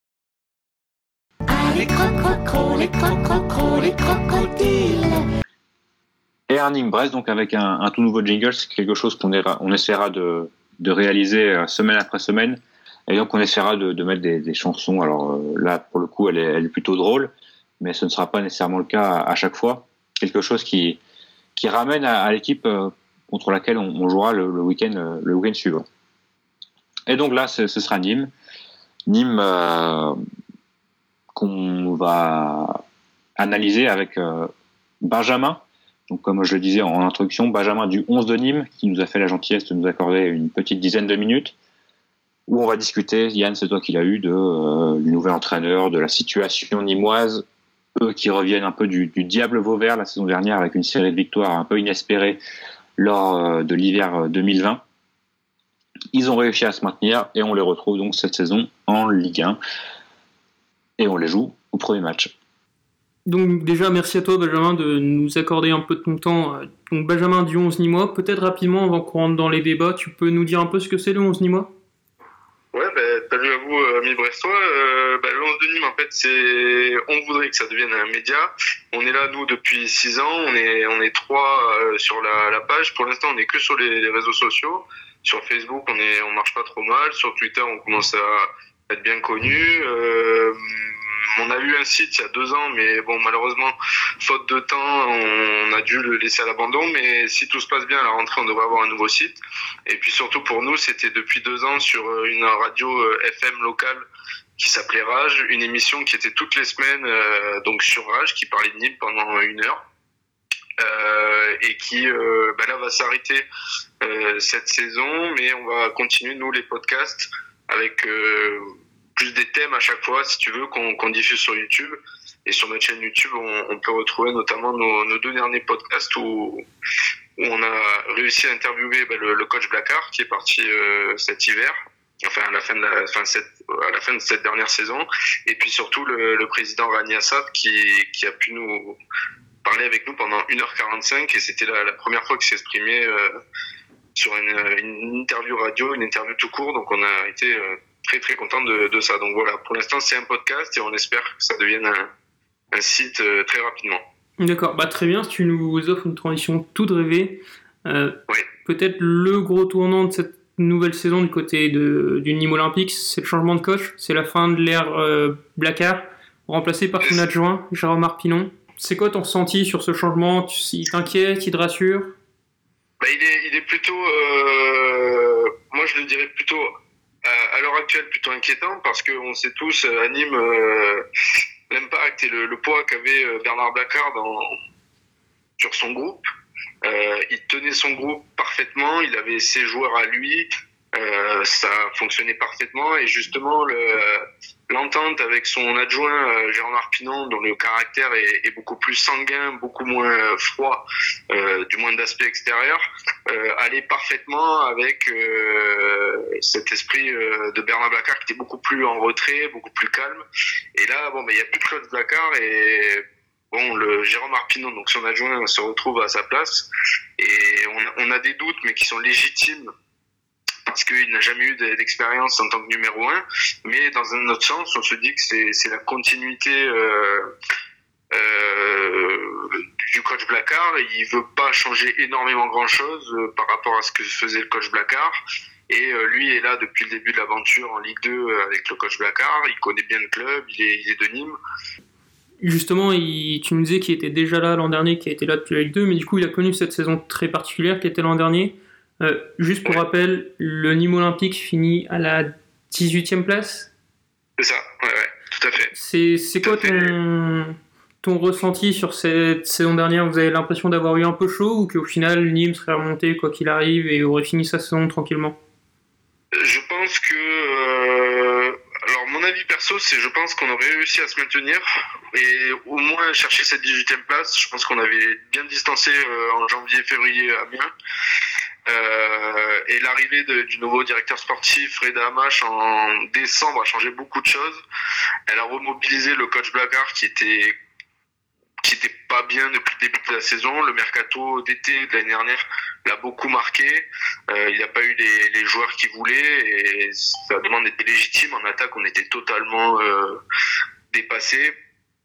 Ah, les crococros, les crococros, les crocodiles. Et un Nîmes-Brest, donc avec un, un tout nouveau jingle, c'est quelque chose qu'on ira, on essaiera de, de réaliser semaine après semaine. Et donc on essaiera de, de mettre des, des chansons. Alors euh, là, pour le coup, elle est, elle est plutôt drôle, mais ce ne sera pas nécessairement le cas à, à chaque fois. Quelque chose qui qui ramène à, à l'équipe euh, contre laquelle on, on jouera le, le week-end euh, le week-end suivant. Et donc là, ce, ce sera Nîmes, Nîmes euh, qu'on va analyser avec euh, Benjamin. Donc comme je le disais en introduction, Benjamin du onze de Nîmes, qui nous a fait la gentillesse de nous accorder une petite dizaine de minutes, où on va discuter, Yann, c'est toi qui l'as eu, de, euh, du nouvel entraîneur, de la situation nîmoise, eux qui reviennent un peu du, du diable Vauvert la saison dernière avec une série de victoires un peu inespérées lors euh, de l'hiver deux mille vingt. Ils ont réussi à se maintenir et on les retrouve donc cette saison en Ligue un et on les joue au premier match. Donc déjà, merci à toi Benjamin de nous accorder un peu de ton temps. Donc Benjamin du onze Nîmois, peut-être rapidement avant qu'on rentre dans les débats, tu peux nous dire un peu ce que c'est le onze Nîmois ? Ouais, ben, salut à vous, amis brestois. Euh, bah, le onze de Nîmes, en fait, c'est, on voudrait que ça devienne un média. On est là, nous, depuis six ans. On est, on est trois euh, sur la, la page. Pour l'instant, on est que sur les, les réseaux sociaux. Sur Facebook, on est, on marche pas trop mal. Sur Twitter, on commence à être bien connu. Euh, on a eu un site il y a deux ans, mais bon, malheureusement, faute de temps, on a dû le laisser à l'abandon. Mais si tout se passe bien à la rentrée, on devrait avoir un nouveau site. Et puis surtout pour nous, c'était depuis deux ans sur une radio F M locale qui s'appelait Rage, une émission qui était toutes les semaines euh, donc sur Rage, qui parlait de Nîmes pendant une heure. Euh, et qui euh, bah là va s'arrêter euh, cette saison, mais on va continuer nous les podcasts avec euh, plus des thèmes à chaque fois, si tu veux, qu'on, qu'on diffuse sur YouTube. Et sur notre chaîne YouTube, on, on peut retrouver notamment nos, nos deux derniers podcasts où, où on a réussi à interviewer bah, le, le coach Blacard qui est parti euh, cet hiver, enfin à la fin de la, enfin cette, à la fin de cette dernière saison, et puis surtout le, le président Rani Assad qui, qui a pu nous parler avec nous pendant une heure quarante-cinq, et c'était la, la première fois qu'il s'exprimait euh, sur une, une interview radio, une interview tout court, donc on a été euh, très très content de, de ça. Donc voilà, pour l'instant c'est un podcast et on espère que ça devienne un, un site euh, très rapidement. D'accord, bah très bien, si tu nous offres une transition toute rêvée, euh, oui. Peut-être le gros tournant de cette nouvelle saison du côté de, du Nîmes Olympique, c'est le changement de coach, c'est la fin de l'ère euh, Blacard, remplacé par son adjoint, Jérôme Arpinon. C'est quoi ton ressenti sur ce changement? Il t'inquiète, il te rassure? Bah, il est, il est plutôt, euh, moi je le dirais plutôt, à, à l'heure actuelle, plutôt inquiétant, parce qu'on sait tous, à Nîmes, euh, l'impact et le, le poids qu'avait Bernard Blacard dans, sur son groupe. Euh, il tenait son groupe parfaitement, il avait ses joueurs à lui, euh, ça fonctionnait parfaitement, et justement le, l'entente avec son adjoint euh, Jérôme Arpinon, dont le caractère est, est beaucoup plus sanguin, beaucoup moins froid, euh, du moins d'aspect extérieur, euh, allait parfaitement avec euh, cet esprit euh, de Bernard Blacard qui était beaucoup plus en retrait, beaucoup plus calme. Et là, bon, ben il y a plus de Claude Blacard et bon, le Jérôme Arpinon, donc son adjoint, se retrouve à sa place, et on, on a des doutes, mais qui sont légitimes, parce qu'il n'a jamais eu d'expérience en tant que numéro un, mais dans un autre sens, on se dit que c'est, c'est la continuité euh, euh, du coach Blacard. Il veut pas changer énormément grand-chose euh, par rapport à ce que faisait le coach Blacard, et euh, lui est là depuis le début de l'aventure en Ligue deux euh, avec le coach Blacard. Il connaît bien le club, il est, il est de Nîmes. Justement, il, tu nous disais qu'il était déjà là l'an dernier, qu'il était là depuis la Ligue deux, mais du coup il a connu cette saison très particulière qui était l'an dernier. Euh, juste pour rappel, le Nîmes Olympique finit à la dix-huitième place. C'est ça, ouais, ouais, tout à fait. C'est, c'est quoi ton, ton ressenti sur cette saison dernière? Vous avez l'impression d'avoir eu un peu chaud, ou qu'au final Nîmes serait remonté quoi qu'il arrive et aurait fini sa saison tranquillement? Je pense que... Euh... Alors mon avis perso, c'est je pense qu'on aurait réussi à se maintenir et au moins chercher cette dix-huitième place. Je pense qu'on avait bien distancé euh, en janvier-février à Amiens. Euh, et l'arrivée de, du nouveau directeur sportif Reda Hamache en décembre a changé beaucoup de choses. Elle a remobilisé le coach Blacard qui était qui était pas bien depuis le début de la saison. Le mercato d'été de l'année dernière l'a beaucoup marqué. Euh, il n'y a pas eu les, les joueurs qu'il voulait, et sa demande était légitime. En attaque, on était totalement euh, dépassé.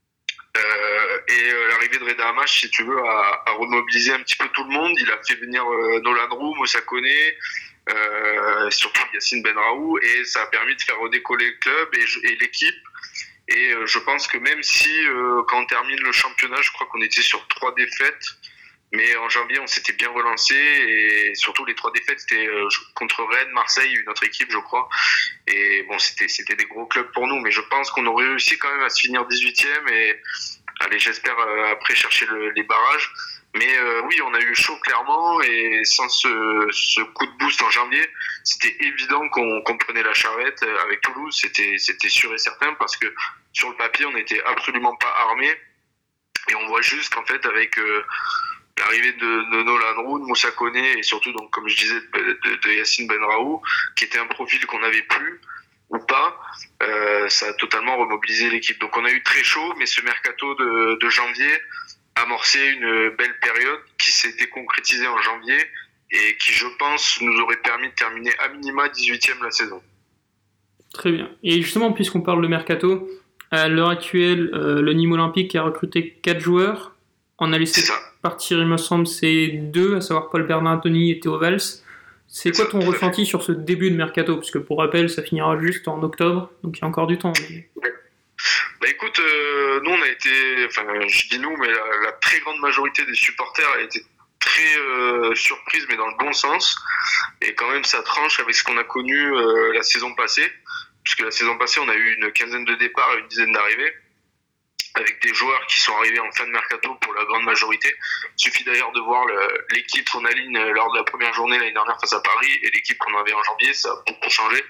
Euh, et euh, l'arrivée de Reda Hamache, si tu veux, a, a remobilisé un petit peu tout le monde. Il a fait venir euh, Nolan Roux, Moussa Koné, euh, surtout Yacine Benraou, et ça a permis de faire redécoller le club et, et l'équipe. Et euh, je pense que même si, euh, quand on termine le championnat, je crois qu'on était sur trois défaites, mais en janvier, on s'était bien relancé, et surtout les trois défaites, c'était euh, contre Rennes, Marseille, une autre équipe, je crois. Et bon, c'était c'était des gros clubs pour nous, mais je pense qu'on aurait réussi quand même à se finir dix-huitième, et allez, j'espère euh, après chercher le, les barrages. Mais euh, oui, on a eu chaud clairement, et sans ce, ce coup de boost en janvier, c'était évident qu'on, qu'on prenait la charrette avec Toulouse. C'était, c'était sûr et certain, parce que sur le papier, on n'était absolument pas armés. Et on voit juste qu'en fait, avec euh, l'arrivée de, de Nolan Roux, de Moussa Koné, et surtout, donc, comme je disais, de, de, de Yacine Benraou, qui était un profil qu'on n'avait plus ou pas, euh, ça a totalement remobilisé l'équipe. Donc on a eu très chaud, mais ce mercato de, de janvier amorcé une belle période qui s'était concrétisée en janvier et qui, je pense, nous aurait permis de terminer à minima dix-huitième la saison. Très bien. Et justement, puisqu'on parle de mercato, à l'heure actuelle, euh, le Nîmes Olympique a recruté quatre joueurs. On a laissé partir, il me semble, ces deux, à savoir Paul Bernardoni et Théo Valls. C'est quoi ton ressenti sur ce début de mercato? Parce que pour rappel, ça finira juste en octobre, donc il y a encore du temps. Mais... Bah écoute, euh, nous on a été, enfin je dis nous, mais la, la très grande majorité des supporters a été très euh, surprise, mais dans le bon sens. Et quand même ça tranche avec ce qu'on a connu euh, la saison passée, puisque la saison passée on a eu une quinzaine de départs et une dizaine d'arrivées, avec des joueurs qui sont arrivés en fin de mercato pour la grande majorité. Il suffit d'ailleurs de voir le, l'équipe qu'on aligne lors de la première journée l'année dernière face à Paris et l'équipe qu'on avait en janvier, ça a beaucoup changé.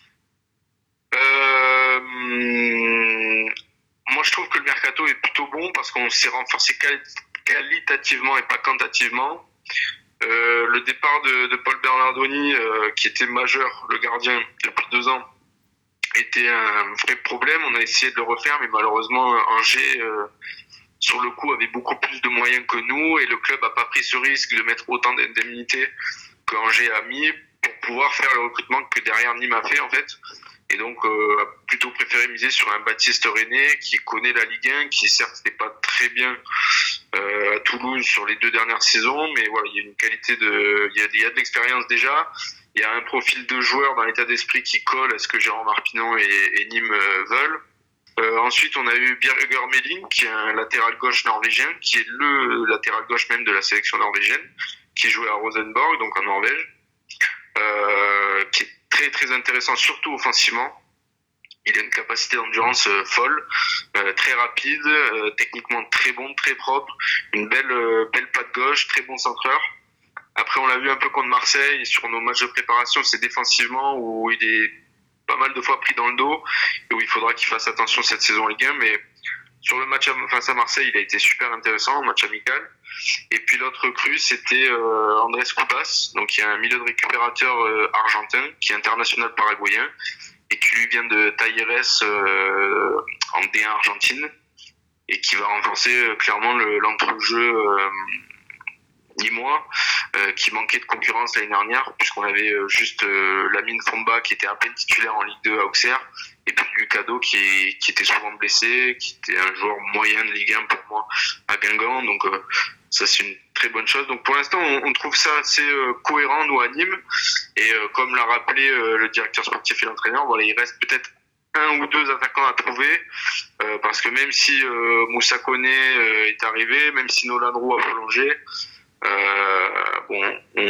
Euh, moi je trouve que le mercato est plutôt bon parce qu'on s'est renforcé quali- qualitativement et pas quantitativement. Euh, le départ de, de Paul Bernardoni, euh, qui était majeur, le gardien, depuis deux ans, était un vrai problème. On a essayé de le refaire, mais malheureusement Angers, euh, sur le coup, avait beaucoup plus de moyens que nous et le club a pas pris ce risque de mettre autant d'indemnités que Angers a mis pour pouvoir faire le recrutement que derrière Nîmes a fait en fait. Et donc euh, a plutôt préféré miser sur un Baptiste René qui connaît la Ligue un, qui certes n'est pas très bien euh, à Toulouse sur les deux dernières saisons, mais voilà, il y a une qualité de, il y a, il y a de l'expérience déjà. Il y a un profil de joueur dans l'état d'esprit qui colle à ce que Jérôme Arpinon et, et Nîmes euh, veulent. Euh, ensuite, on a eu Birger Meling, qui est un latéral gauche norvégien, qui est le latéral gauche même de la sélection norvégienne, qui jouait à Rosenborg, donc en Norvège, euh, qui est très très intéressant, surtout offensivement. Il a une capacité d'endurance euh, folle, euh, très rapide, euh, techniquement très bon, très propre, une belle euh, belle patte gauche, très bon centreur. Après, on l'a vu un peu contre Marseille sur nos matchs de préparation, c'est défensivement où il est pas mal de fois pris dans le dos et où il faudra qu'il fasse attention cette saison en Ligue un. Mais sur le match face à Marseille, il a été super intéressant, un match amical. Et puis l'autre recrue, c'était euh, Andrés Cubas, donc il y a un milieu de récupérateur euh, argentin qui est international paraguayen et qui lui vient de Talleres euh, en D un Argentine et qui va renforcer euh, clairement le, l'entrejeu euh, nîmois, euh, qui manquait de concurrence l'année dernière, puisqu'on avait euh, juste euh, Lamine Fomba qui était à peine titulaire en Ligue deux à Auxerre, et puis Lucado qui, qui était souvent blessé, qui était un joueur moyen de Ligue un pour moi à Guingamp, donc euh, ça c'est une très bonne chose. Donc pour l'instant on, on trouve ça assez euh, cohérent nous à Nîmes, et euh, comme l'a rappelé euh, le directeur sportif et l'entraîneur, voilà, il reste peut-être un ou deux attaquants à trouver, euh, parce que même si euh, Moussa Koné euh, est arrivé, même si Nolan Roux a prolongé, Euh, bon,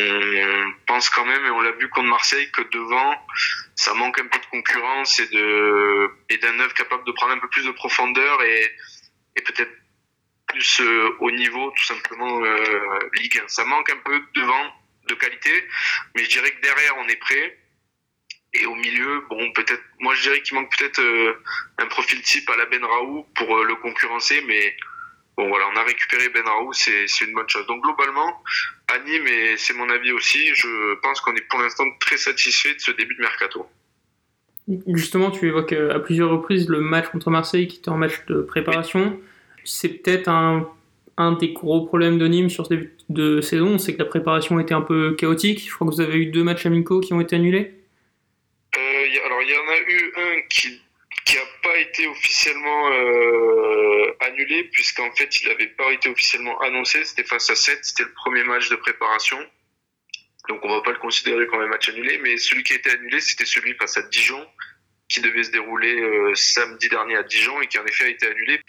on pense quand même, et on l'a vu contre Marseille, que devant, ça manque un peu de concurrence et de et d'un neuf capable de prendre un peu plus de profondeur et, et peut-être plus euh, haut niveau, tout simplement euh, Ligue un. Ça manque un peu devant de qualité, mais je dirais que derrière on est prêt. Et au milieu, bon, peut-être, moi je dirais qu'il manque peut-être euh, un profil type à la Benraoult pour euh, le concurrencer, mais bon voilà, on a récupéré Benraoult, c'est, c'est une bonne chose. Donc globalement, à Nîmes, et c'est mon avis aussi, je pense qu'on est pour l'instant très satisfait de ce début de mercato. Justement, tu évoques à plusieurs reprises le match contre Marseille qui était en match de préparation. Oui. C'est peut-être un, un des gros problèmes de Nîmes sur ce début de saison, c'est que la préparation était un peu chaotique. Je crois que vous avez eu deux matchs amicaux qui ont été annulés. Euh, y a, alors il y en a eu un qui qui n'a pas été officiellement euh, annulé, puisqu'en fait il n'avait pas été officiellement annoncé, c'était face à Sète, c'était le premier match de préparation, donc on ne va pas le considérer comme un match annulé, mais celui qui a été annulé c'était celui face à Dijon, qui devait se dérouler euh, samedi dernier à Dijon et qui en effet a été annulé.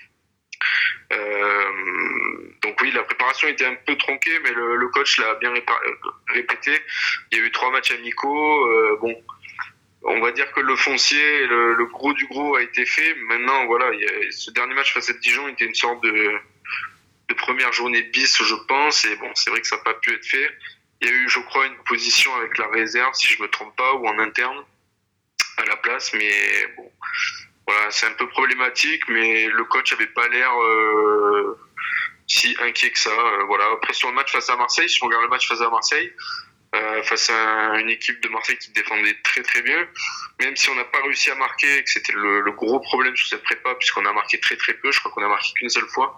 Euh, donc oui, la préparation était un peu tronquée, mais le, le coach l'a bien répa- répété, il y a eu trois matchs amicaux, euh, bon, on va dire que le foncier, le, le gros du gros a été fait. Maintenant, voilà, il y a, ce dernier match face à Dijon était une sorte de, de première journée bis, je pense. Et bon, c'est vrai que ça n'a pas pu être fait. Il y a eu, je crois, une position avec la réserve, si je me trompe pas, ou en interne à la place. Mais bon, voilà, c'est un peu problématique. Mais le coach avait pas l'air euh, si inquiet que ça. Euh, voilà. Après, sur le match face à Marseille, si on regarde le match face à Marseille. Euh, face à une équipe de Marseille qui défendait très très bien, même si on n'a pas réussi à marquer et que c'était le, le gros problème sur cette prépa puisqu'on a marqué très très peu, je crois qu'on a marqué qu'une seule fois,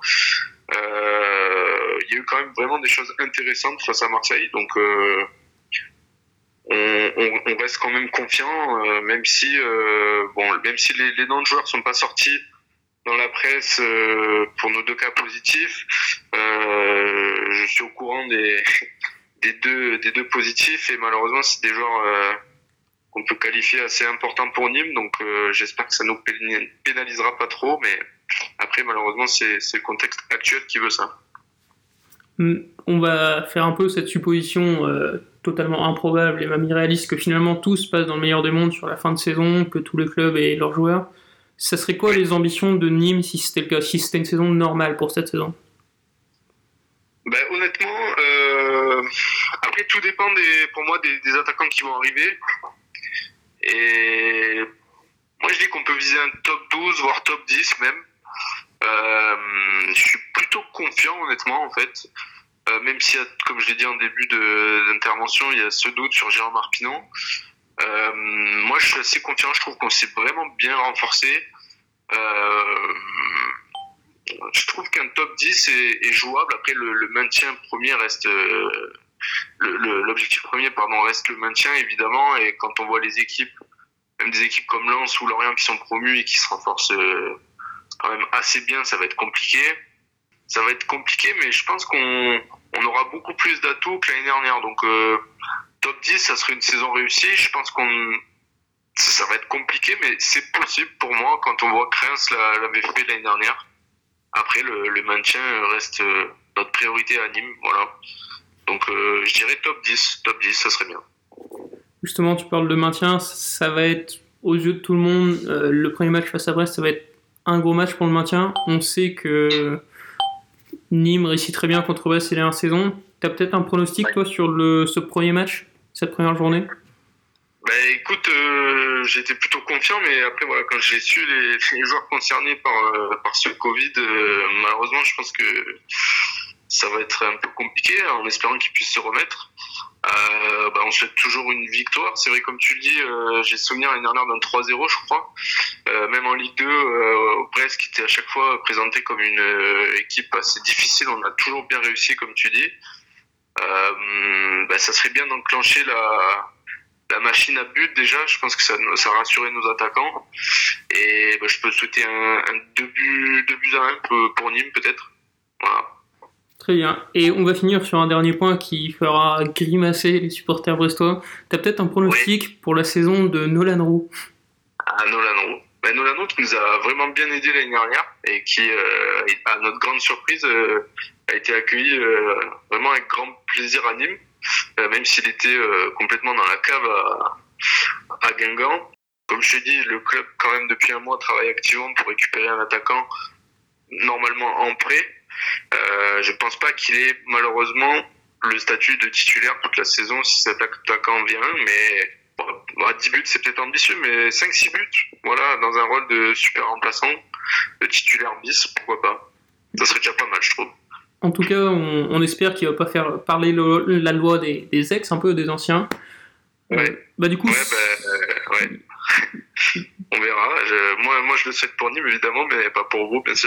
euh, il y a eu quand même vraiment des choses intéressantes face à Marseille, donc euh, on, on, on reste quand même confiant, euh, même si euh, bon, même si les, les noms de joueurs sont pas sortis dans la presse euh, pour nos deux cas positifs. Euh, je suis au courant des des deux des deux positifs et malheureusement c'est des joueurs euh, qu'on peut qualifier assez importants pour Nîmes, donc euh, j'espère que ça nous pénalisera pas trop, mais après malheureusement c'est c'est le contexte actuel qui veut ça. On va faire un peu cette supposition euh, totalement improbable et même irréaliste que finalement tout se passe dans le meilleur des mondes sur la fin de saison, que tous les clubs et leurs joueurs. Ça serait quoi les ambitions de Nîmes si c'était le cas, si c'était une saison normale pour cette saison? Ben, honnêtement, euh, après tout dépend des, pour moi des, des attaquants qui vont arriver. Et moi je dis qu'on peut viser un top douze voire top dix même. Euh, je suis plutôt confiant honnêtement en fait, euh, même si comme je l'ai dit en début de, d'intervention il y a ce doute sur Jérôme Arpinon. Euh, moi je suis assez confiant, je trouve qu'on s'est vraiment bien renforcé. Euh, je trouve qu'un top dix est, est jouable. Après le, le maintien premier reste euh, le, le, l'objectif premier pardon reste le maintien évidemment, et quand on voit les équipes, même des équipes comme Lens ou Lorient qui sont promues et qui se renforcent euh, quand même assez bien, ça va être compliqué. Ça va être compliqué, mais je pense qu'on on aura beaucoup plus d'atouts que l'année dernière. Donc euh, top dix, ça serait une saison réussie. Je pense qu'on ça, ça va être compliqué, mais c'est possible pour moi quand on voit que Reims l'avait fait l'année dernière. Après, le, le maintien reste euh, notre priorité à Nîmes, voilà. Donc euh, je dirais top dix, top dix, ça serait bien. Justement, tu parles de maintien, ça va être aux yeux de tout le monde. Euh, le premier match face à Brest, ça va être un gros match pour le maintien. On sait que Nîmes réussit très bien contre Brest ces dernières saisons. Tu as peut-être un pronostic, toi, sur le, ce premier match, cette première journée? Bah écoute, euh, j'étais plutôt confiant, mais après voilà, quand j'ai su les, les joueurs concernés par euh, par ce Covid, euh, malheureusement, je pense que ça va être un peu compliqué, en espérant qu'ils puissent se remettre. Euh, bah on souhaite toujours une victoire. C'est vrai, comme tu le dis, euh, j'ai souvenir l'année dernière d'un trois zéro, je crois. Euh, même en Ligue deux, euh, Brest qui était à chaque fois présenté comme une euh, équipe assez difficile, on a toujours bien réussi, comme tu dis. Euh, bah ça serait bien d'enclencher la la machine à but déjà. Je pense que ça ça rassurait nos attaquants. Et bah, je peux souhaiter un, un deux buts deux buts à un pour Nîmes peut-être. Voilà. Très bien. Et on va finir sur un dernier point qui fera grimacer les supporters brestois. T'as peut-être un pronostic oui. pour la saison de Nolan Roux? Ah, Nolan Roux. Ben, Nolan Roux qui nous a vraiment bien aidé l'année dernière et qui, euh, à notre grande surprise, euh, a été accueilli euh, vraiment avec grand plaisir à Nîmes, euh, même s'il était euh, complètement dans la cave à, à Guingamp. Comme je t'ai dit, le club, quand même, depuis un mois, travaille activement pour récupérer un attaquant normalement en prêt. Euh, je pense pas qu'il ait malheureusement le statut de titulaire toute la saison si cet attaquant vient, mais bon, dix buts c'est peut-être ambitieux, mais cinq six buts, voilà, dans un rôle de super remplaçant, de titulaire bis, pourquoi pas. Ça serait déjà pas mal, je trouve. En tout cas, on, on espère qu'il va pas faire parler le, la loi des, des ex, un peu des anciens. Ouais. Euh, bah du coup. Ouais, bah, euh, ouais. On verra. Je, moi, moi, je le souhaite pour Nîmes évidemment, mais pas pour vous, bien sûr.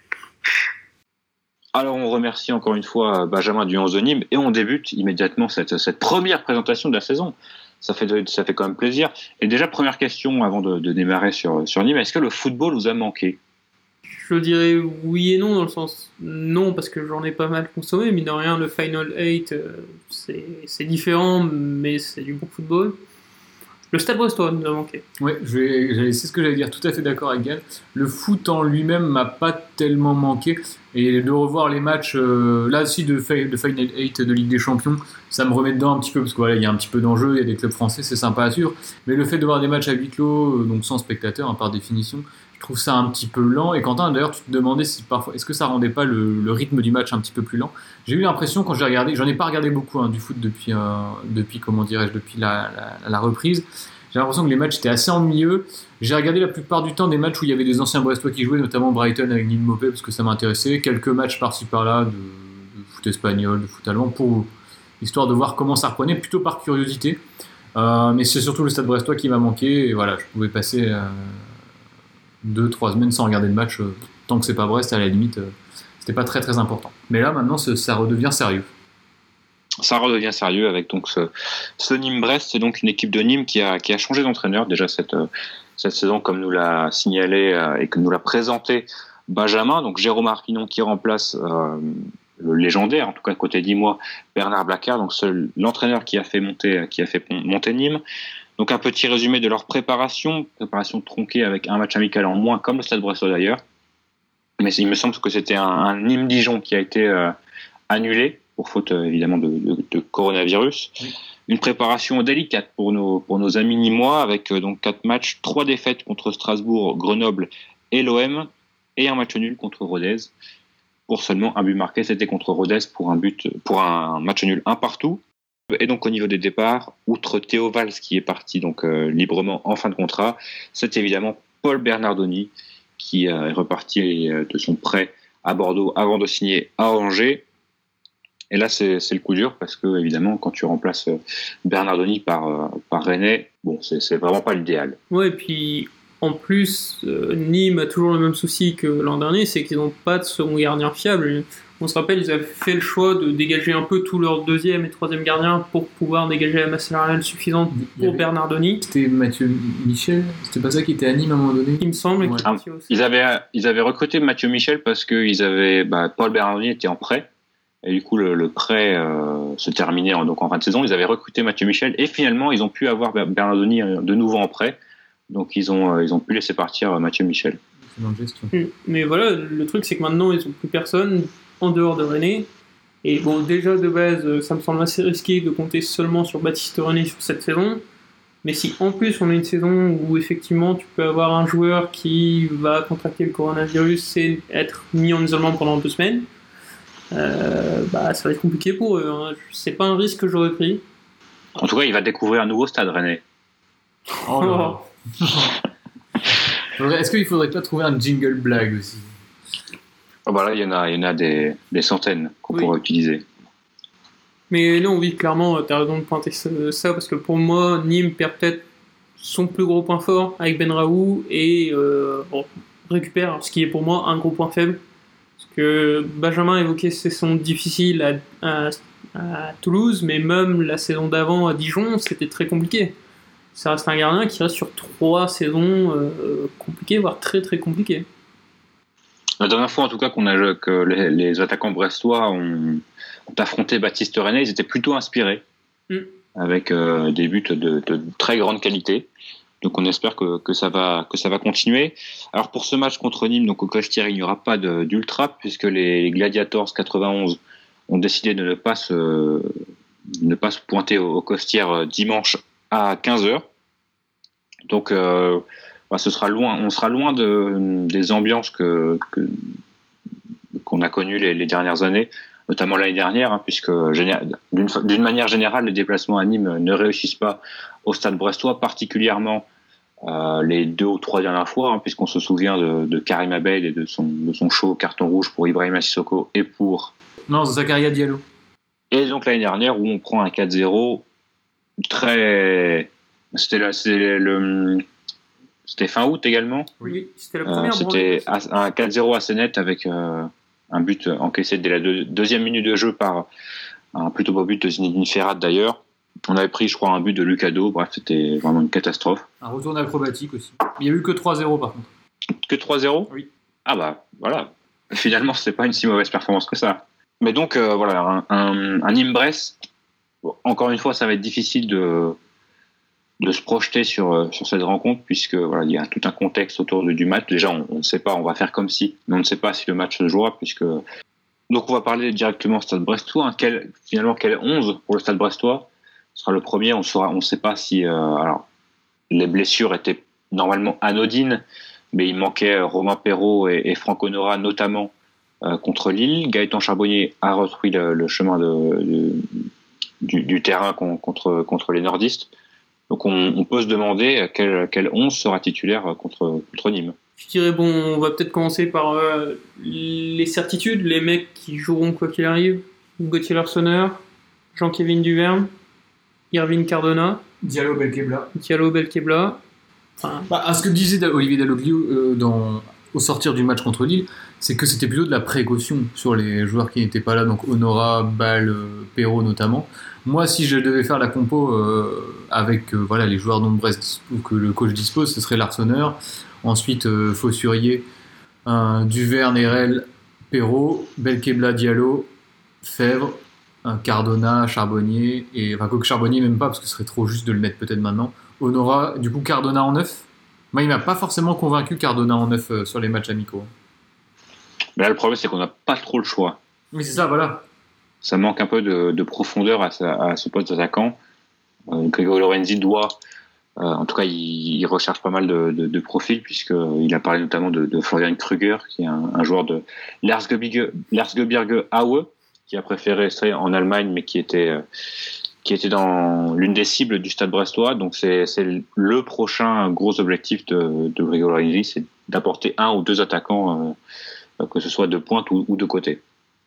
Alors on remercie encore une fois Benjamin du onze de Nîmes et on débute immédiatement cette, cette première présentation de la saison. Ça fait, ça fait quand même plaisir. Et déjà, première question avant de, de démarrer sur, sur Nîmes, est-ce que le football vous a manqué? Je dirais oui et non, dans le sens non, parce que j'en ai pas mal consommé, mine de rien, le Final eight, euh, c'est, c'est différent, mais c'est du bon football. Le Stade Brestois nous a manqué. Oui, c'est ce que j'allais dire, tout à fait d'accord avec Yann. Le foot en lui-même m'a pas tellement manqué, et de revoir les matchs euh, là aussi de, de Final eight de Ligue des Champions, ça me remet dedans un petit peu, parce qu'il voilà, y a un petit peu d'enjeu, il y a des clubs français, c'est sympa à suivre, mais le fait de voir des matchs à huis clos, euh, donc sans spectateurs hein, par définition, je trouve ça un petit peu lent. Et Quentin, d'ailleurs, tu te demandais si parfois, est-ce que ça rendait pas le, le rythme du match un petit peu plus lent? J'ai eu l'impression quand j'ai regardé, j'en ai pas regardé beaucoup hein, du foot depuis, euh, depuis comment dirais-je, depuis la, la, la reprise. J'ai l'impression que les matchs étaient assez ennuyeux. J'ai regardé la plupart du temps des matchs où il y avait des anciens Brestois qui jouaient, notamment Brighton avec Nîmes Mopé parce que ça m'intéressait. Quelques matchs par-ci par-là de, de foot espagnol, de foot allemand, pour histoire de voir comment ça reprenait, plutôt par curiosité. Euh, mais c'est surtout le Stade Brestois qui m'a manqué. Et voilà, je pouvais passer euh, deux, trois semaines sans regarder le match. Euh, tant que c'est pas Brest, à la limite, euh, c'était pas très très important. Mais là, maintenant, ça redevient sérieux. ça redevient sérieux avec donc ce, ce Nîmes-Brest. C'est donc une équipe de Nîmes qui a, qui a changé d'entraîneur déjà cette, cette saison, comme nous l'a signalé euh, et que nous l'a présenté Benjamin. Donc Jérôme Arpinon qui remplace euh, le légendaire, en tout cas côté Nîmois, Bernard Blacard, donc seul l'entraîneur qui a fait monter, qui a fait monter Nîmes. Donc un petit résumé de leur préparation, préparation tronquée avec un match amical en moins, comme le Stade Brestois d'ailleurs. Mais il me semble que c'était un, un Nîmes-Dijon qui a été euh, annulé pour faute euh, évidemment de, de, de coronavirus. Oui. Une préparation délicate pour nos pour nos amis nîmois avec euh, donc quatre matchs, trois défaites contre Strasbourg, Grenoble et l'O M et un match nul contre Rodez. Pour seulement un but marqué, c'était contre Rodez pour un but pour un match nul un partout. Et donc au niveau des départs, outre Théo Valls qui est parti donc euh, librement en fin de contrat, c'est évidemment Paul Bernardoni qui euh, est reparti euh, de son prêt à Bordeaux avant de signer à Angers. Et là, c'est, c'est le coup dur parce que, évidemment, quand tu remplaces Bernardoni par, euh, par René, bon, c'est, c'est vraiment pas l'idéal. Ouais, et puis, en plus, euh, Nîmes a toujours le même souci que l'an dernier, c'est qu'ils n'ont pas de second gardien fiable. On se rappelle, ils avaient fait le choix de dégager un peu tous leurs deuxième et troisième gardiens pour pouvoir dégager la masse salariale suffisante pour avait... Bernardoni. C'était Mathieu Michel, c'était pas ça qui était à Nîmes à un moment donné? Il me semble. Ouais. Ah, ils, avaient, ils avaient recruté Mathieu Michel parce que ils avaient, bah, Paul Bernardoni était en prêt. Et du coup, le, le prêt euh, se terminait en, donc en fin de saison. Ils avaient recruté Mathieu Michel et finalement, ils ont pu avoir Bernardoni de nouveau en prêt. Donc, ils ont, euh, ils ont pu laisser partir Mathieu Michel. C'est dans le gestion. Mais voilà, le truc, c'est que maintenant, ils n'ont plus personne en dehors de René. Et bon, déjà de base, ça me semble assez risqué de compter seulement sur Baptiste René sur cette saison. Mais si en plus on a une saison où effectivement tu peux avoir un joueur qui va contracter le coronavirus et être mis en isolement pendant deux semaines, Euh, bah, ça va être compliqué pour eux. Hein. C'est pas un risque que j'aurais pris. En tout cas, il va découvrir un nouveau stade, René. Oh là. Est-ce qu'il faudrait pas trouver un jingle blague aussi? Oh bah là, il y en a, il y en a des, des centaines qu'on oui. pourra utiliser. Mais non, oui, clairement, tu as raison de pointer ça, ça, parce que pour moi, Nîmes perd peut-être son plus gros point fort avec Benraoult et euh, bon, récupère ce qui est pour moi un gros point faible. Parce que Benjamin évoquait ces saisons difficiles à, à, à Toulouse, mais même la saison d'avant à Dijon, c'était très compliqué. Ça reste un gardien qui reste sur trois saisons euh, compliquées, voire très très compliquées. La dernière fois, en tout cas, qu'on a, que les, les attaquants brestois ont, ont affronté Baptiste René, ils étaient plutôt inspirés, mm. avec euh, des buts de, de très grande qualité. Donc on espère que, que, ça va, que ça va continuer. Alors pour ce match contre Nîmes, donc au Costières, il n'y aura pas de, d'ultra, puisque les Gladiators quatre-vingt-onze ont décidé de ne pas se, de ne pas se pointer au, au Costières dimanche à quinze heures. Donc euh, bah, ce sera loin, on sera loin de, des ambiances que, que, qu'on a connues les, les dernières années, notamment l'année dernière, hein, puisque d'une, d'une manière générale, les déplacements à Nîmes ne réussissent pas au Stade Brestois, particulièrement euh, les deux ou trois dernières fois, hein, puisqu'on se souvient de, de Karim Abed et de son, de son chaud carton rouge pour Ibrahima Sissoko et pour... Non, Zakaria Diallo. Et donc l'année dernière, où on prend un quatre zéro très... C'était, là, c'était, le... c'était fin août également. Oui, c'était la première. Euh, c'était un quatre zéro assez net avec euh, un but encaissé dès la deux, deuxième minute de jeu par un plutôt beau but de Zinedine Ferrat d'ailleurs. On avait pris, je crois, un but de Lucado. Bref, c'était vraiment une catastrophe. Un retour acrobatique aussi. Il n'y a eu que trois zéro par contre. Que trois zéro ? Oui. Ah bah, voilà. Finalement, c'est pas une si mauvaise performance que ça. Mais donc, euh, voilà, un, un, un Nîmes-Brest. Bon, encore une fois, ça va être difficile de, de se projeter sur, sur cette rencontre, puisque voilà, il y a tout un contexte autour du match. Déjà, on ne sait pas, on va faire comme si, mais on ne sait pas si le match se jouera, puisque... Donc, on va parler directement au Stade Brestois. Hein. Quel, finalement, quel onze pour le Stade Brestois ? Ce sera le premier. On saura, on ne sait pas si euh, alors les blessures étaient normalement anodines, mais il manquait Romain Perrault et, et Franck Honora notamment euh, contre Lille. Gaëtan Charbonnier a retrouvé le, le chemin de, de, du, du terrain contre contre les nordistes. Donc on, on peut se demander quel quel onze sera titulaire contre contre Nîmes. Je dirais bon, on va peut-être commencer par euh, les certitudes, les mecs qui joueront quoi qu'il arrive. Gauthier Larsonneur, Jean-Kévin Duverne, Irvine Cardona, Diallo Belkebla. Diallo Belkebla. Enfin, bah, à ce que disait Olivier Dalloglio euh, dans au sortir du match contre Lille, c'est que c'était plutôt de la précaution sur les joueurs qui n'étaient pas là, donc Honora, Ball, euh, Perrault notamment. Moi, si je devais faire la compo euh, avec euh, voilà, les joueurs dont Brest ou que le coach dispose, ce serait Larsonneur, ensuite euh, Fossurier, euh, Duverne, Erel, Perrault, Belkebla, Diallo, Fèvre, un Cardona, Charbonnier, et enfin, quoique Charbonnier même pas, parce que ce serait trop juste de le mettre peut-être maintenant. Honora, du coup Cardona en neuf. Moi, il m'a pas forcément convaincu Cardona en neuf euh, sur les matchs amicaux. Mais là, le problème, c'est qu'on n'a pas trop le choix. Oui, c'est ça, voilà. Ça manque un peu de, de profondeur à, sa, à ce poste d'attaquant. Euh, Grégory Lorenzi doit, euh, en tout cas, il, il recherche pas mal de, de, de profils, puisqu'il a parlé notamment de, de Florian Krüger, qui est un, un joueur de l'Erzgebirge Aue, qui a préféré rester en Allemagne, mais qui était, euh, qui était dans l'une des cibles du Stade brestois. Donc, c'est, c'est le prochain gros objectif de, de Grégory Lorenzi, c'est d'apporter un ou deux attaquants, euh, que ce soit de pointe ou, ou de côté.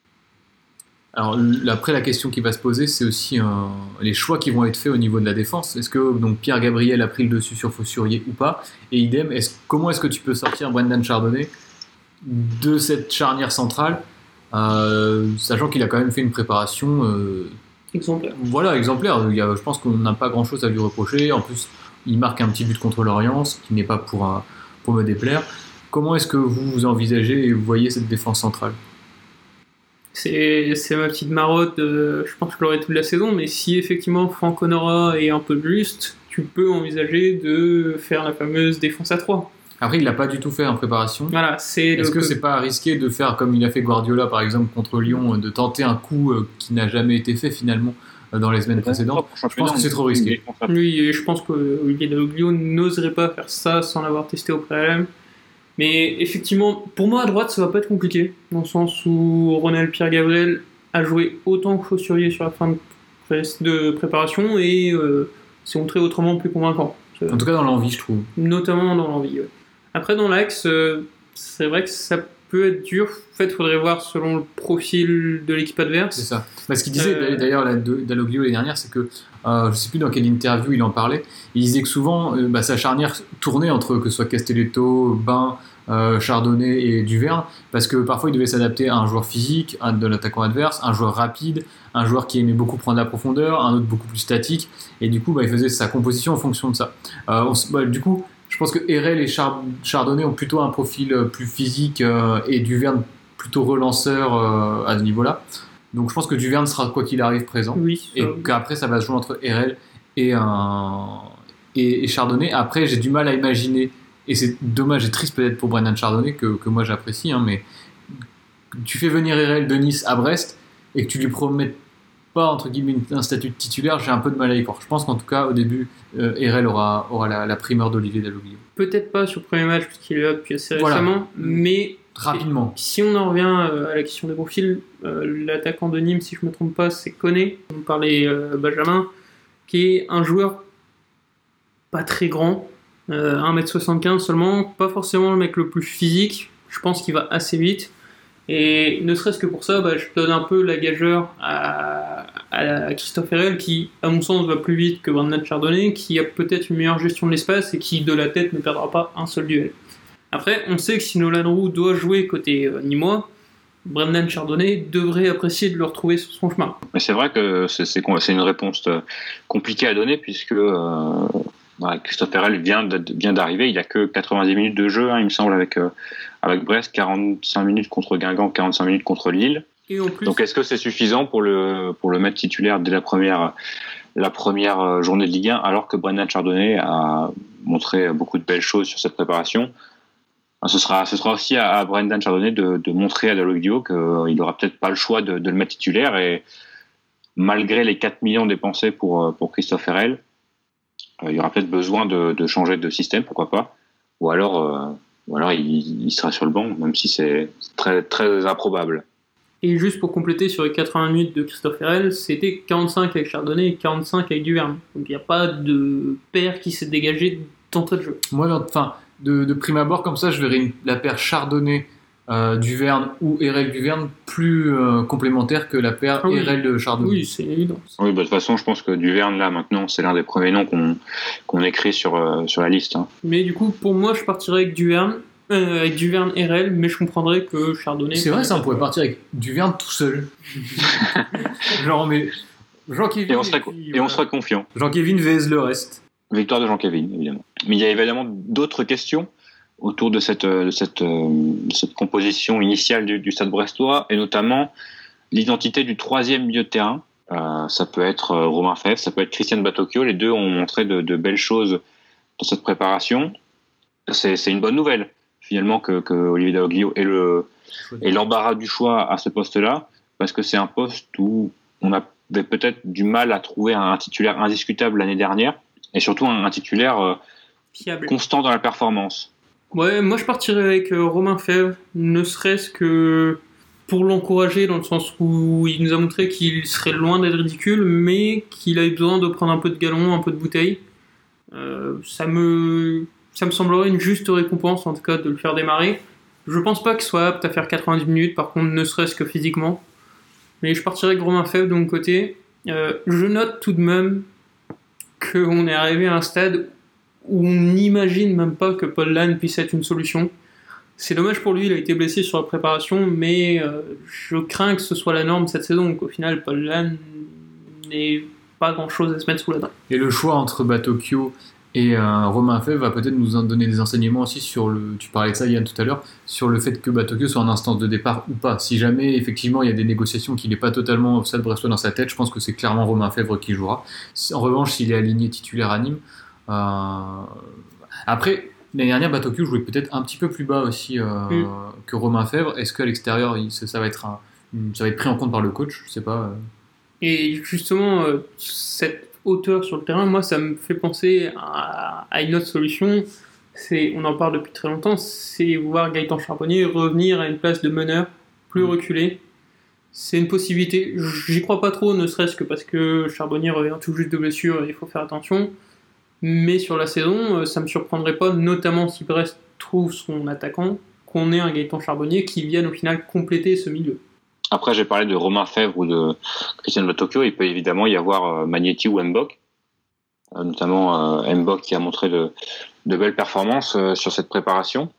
Alors après, la question qui va se poser, c'est aussi euh, les choix qui vont être faits au niveau de la défense. Est-ce que donc Pierre Gabriel a pris le dessus sur Fossurier ou pas? Et idem, est-ce, comment est-ce que tu peux sortir Brendan Chardonnay de cette charnière centrale, euh, sachant qu'il a quand même fait une préparation euh, exemplaire. Voilà, exemplaire. Il y a, je pense qu'on n'a pas grand-chose à lui reprocher. En plus, il marque un petit but contre l'Orient, ce qui n'est pas pour, un, pour me déplaire. Comment est-ce que vous, vous envisagez et vous voyez cette défense centrale? C'est, c'est ma petite marotte, euh, je pense que je l'aurai toute la saison, mais si effectivement Franck Honora est un peu juste, tu peux envisager de faire la fameuse défense à trois. Après, il l'a pas du tout fait en préparation. Voilà, c'est Est-ce le... que c'est pas risqué de faire comme il a fait Guardiola par exemple contre Lyon, de tenter un coup euh, qui n'a jamais été fait finalement euh, dans les semaines précédentes? Je pense que c'est trop risqué. Oui, et je pense que Olivier Dalloglio n'oserait pas faire ça sans l'avoir testé au préalable. Mais effectivement, pour moi à droite, ça va pas être compliqué, dans le sens où Ronald Pierre-Gabriel a joué autant que Fossurier sur la fin de, pré- de préparation et euh, s'est montré autrement plus convaincant. En tout cas dans l'envie, je trouve. Notamment dans l'envie. Ouais. Après, dans l'axe, euh, c'est vrai que ça peut être dur. En fait, il faudrait voir selon le profil de l'équipe adverse. C'est ça. Bah, ce qu'il disait Euh, d'ailleurs là, de- Dalloglio l'année dernière, c'est que euh, je sais plus dans quelle interview il en parlait. Il disait que souvent euh, bah, sa charnière tournait entre que ce soit Castelletto, Bain, euh, Chardonnay et Duverne, parce que parfois il devait s'adapter à un joueur physique, un de l'attaquant adverse, un joueur rapide, un joueur qui aimait beaucoup prendre la profondeur, un autre beaucoup plus statique, et du coup bah, il faisait sa composition en fonction de ça. Euh, on s- bah, du coup, je pense que Erel et Char- Chardonnay ont plutôt un profil euh, plus physique euh, et Duverne plutôt relanceur euh, à ce niveau-là. Donc je pense que Duverne sera quoi qu'il arrive présent. Oui, Et ça- qu'après ça va se jouer entre Erel et, un... et, et Chardonnay. Après j'ai du mal à imaginer, et c'est dommage et triste peut-être pour Brendan Chardonnay que, que moi j'apprécie, hein, mais tu fais venir Erel de Nice à Brest et que tu lui promettes pas entre guillemets un statut de titulaire, j'ai un peu de mal à y croire. Je pense qu'en tout cas au début euh, Erel aura, aura la, la primeur d'Olivier Dalloglio. peut-être pas sur le premier match, puisqu'il est là depuis assez Voilà. récemment, mais Rapidement. si on en revient euh, à la question des profils, euh, l'attaquant de Nîmes, si je me trompe pas, c'est Koné, on parlait euh, Benjamin, qui est un joueur pas très grand, euh, un mètre soixante-quinze seulement, pas forcément le mec le plus physique, je pense qu'il va assez vite, et ne serait-ce que pour ça, bah, je donne un peu la gageure à, à Christophe Herrel, qui, à mon sens, va plus vite que Brendan Chardonnay, qui a peut-être une meilleure gestion de l'espace et qui, de la tête, ne perdra pas un seul duel. Après, on sait que si Nolan Roux doit jouer côté euh, Nîmois, Brendan Chardonnay devrait apprécier de le retrouver sur son chemin. Mais c'est vrai que c'est, c'est, c'est une réponse euh, compliquée à donner, puisque euh, voilà, Christophe Herrel vient, de, vient d'arriver, il n'y a que quatre-vingt-dix minutes de jeu, hein, il me semble, avec, euh, avec Brest, quarante-cinq minutes contre Guingamp, quarante-cinq minutes contre Lille. Et en plus, Donc est-ce que c'est suffisant pour le, pour le mettre titulaire dès la première, la première journée de Ligue un, alors que Brendan Chardonnay a montré beaucoup de belles choses sur cette préparation? Ce sera, ce sera aussi à, à Brendan Chardonnay de, de montrer à Dalloglio qu'il n'aura peut-être pas le choix de, de le mettre titulaire, et malgré les quatre millions dépensés pour, pour Christophe Herrel, euh, il y aura peut-être besoin de, de changer de système, pourquoi pas, ou alors, euh, ou alors il, il sera sur le banc, même si c'est très, très improbable. et juste pour compléter sur les quatre-vingts minutes de Christophe Herrel, c'était quarante-cinq avec Chardonnay et quarante-cinq avec Duverne. Donc il n'y a pas de paire qui s'est dégagé d'entrée de jeu. Moi, enfin, de, de prime abord, comme ça, je verrais une- la paire Chardonnay euh, Duverne ou Herrel Duverne plus euh, complémentaire que la paire Ah oui. Herrel Chardonnay. Oui, c'est évident. Oui, bah, de toute façon, je pense que Duverne, là, maintenant, c'est l'un des premiers noms qu'on, qu'on écrit sur, euh, sur la liste. Hein. Mais du coup, pour moi, je partirais avec Duverne. Euh, avec Duverne R L, mais je comprendrais que Chardonnay. C'est vrai, ça, on pourrait partir avec Duverne tout seul. Genre, mais Jean-Kévin. Et on serait, et, puis, et voilà. on serait confiant. Jean-Kévin vs le reste. Victoire de Jean-Kévin, évidemment. Mais il y a évidemment d'autres questions autour de cette, de cette, de cette composition initiale du, du Stade brestois, et notamment l'identité du troisième milieu de terrain. Euh, ça peut être Romain Fèvre, ça peut être Christian Batocchio. Les deux ont montré de, de belles choses dans cette préparation. C'est, c'est une bonne nouvelle, finalement, que, que Olivier Dalloglio ait, le, ait l'embarras du choix à ce poste-là, parce que c'est un poste où on avait peut-être du mal à trouver un titulaire indiscutable l'année dernière, et surtout un, un titulaire euh, Fiable. constant dans la performance. Ouais, moi je partirais avec euh, Romain Fèvre, ne serait-ce que pour l'encourager, dans le sens où il nous a montré qu'il serait loin d'être ridicule, mais qu'il avait besoin de prendre un peu de galon, un peu de bouteille. Euh, ça me, ça me semblerait une juste récompense, en tout cas, de le faire démarrer. Je pense pas qu'il soit apte à faire quatre-vingt-dix minutes, par contre, ne serait-ce que physiquement. Mais je partirais avec Romain Fèvre de mon côté. Euh, je note tout de même qu'on est arrivé à un stade où on n'imagine même pas que Paul Lannes puisse être une solution. C'est dommage pour lui, il a été blessé sur la préparation, mais euh, je crains que ce soit la norme cette saison, qu'au final, Paul Lannes n'ait pas grand-chose à se mettre sous la dent. Et le choix entre Batocchio et euh, Romain Fèvre va peut-être nous en donner des enseignements aussi sur le, tu parlais de ça Yann tout à l'heure, sur le fait que Batocchio soit en instance de départ ou pas. Si jamais effectivement il y a des négociations qu'il n'est pas totalement au Stade brestois dans sa tête, je pense que c'est clairement Romain Fèvre qui jouera. En revanche, s'il est aligné titulaire à Nîmes, euh... après l'année dernière Batocchio jouait peut-être un petit peu plus bas aussi euh, mm. que Romain Fèvre. Est-ce qu'à l'extérieur il, ça, ça va être un, ça va être pris en compte par le coach? Je sais pas. Euh... Et justement euh, cette hauteur sur le terrain, moi ça me fait penser à, à une autre solution. C'est, on en parle depuis très longtemps, c'est voir Gaëtan Charbonnier revenir à une place de meneur plus reculé. C'est une possibilité. J'y crois pas trop, ne serait-ce que parce que Charbonnier revient tout juste de blessure et il faut faire attention. Mais sur la saison, ça me surprendrait pas, notamment si Brest trouve son attaquant, qu'on ait un Gaëtan Charbonnier qui vienne au final compléter ce milieu. Après, j'ai parlé de Romain Fèvre ou de Christian Batocchio. Il peut évidemment y avoir euh, Magnetti ou Mbok, euh, notamment euh, Mbok qui a montré de, de belles performances euh, sur cette préparation,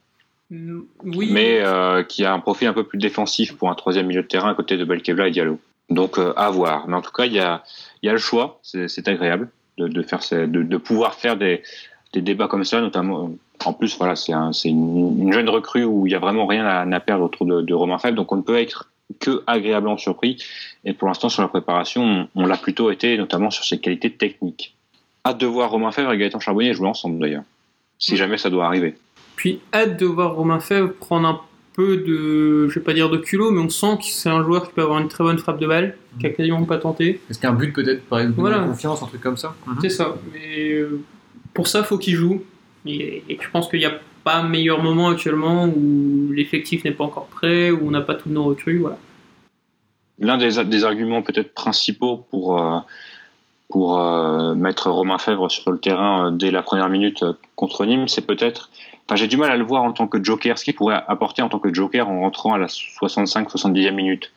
oui. mais euh, qui a un profil un peu plus défensif pour un troisième milieu de terrain à côté de Belkebla et Diallo. Donc euh, à voir. Mais en tout cas, il y a, il y a le choix. C'est, c'est agréable de, de faire, ces, de, de pouvoir faire des, des débats comme ça, notamment. En plus, voilà, c'est, un, c'est une, une jeune recrue où il y a vraiment rien à, à perdre autour de, de Romain Fèvre. Donc on ne peut être que agréablement surpris, et pour l'instant sur la préparation on, on l'a plutôt été, notamment sur ses qualités techniques. Hâte de voir Romain Fèvre et Gaëtan Charbonnier jouer ensemble d'ailleurs, si jamais ça doit arriver. Puis hâte de voir Romain Fèvre prendre un peu de, je vais pas dire de culot, mais on sent que c'est un joueur qui peut avoir une très bonne frappe de balle, mmh. qui a quasiment pas tenté. Est-ce qu'il y a un but peut-être, par exemple, voilà. de confiance, un truc comme ça? Mmh. C'est ça, mais euh, pour ça faut qu'il joue, et, et je pense qu'il y a pas meilleur moment actuellement où l'effectif n'est pas encore prêt, où on n'a pas tous nos recrues, voilà. L'un des, des arguments peut-être principaux pour, euh, pour euh, mettre Romain Fèvre sur le terrain euh, dès la première minute euh, contre Nîmes, c'est peut-être... Enfin, j'ai du mal à le voir en tant que joker, ce qu'il pourrait apporter en tant que joker en rentrant à la soixante-cinq soixante-dixième minute.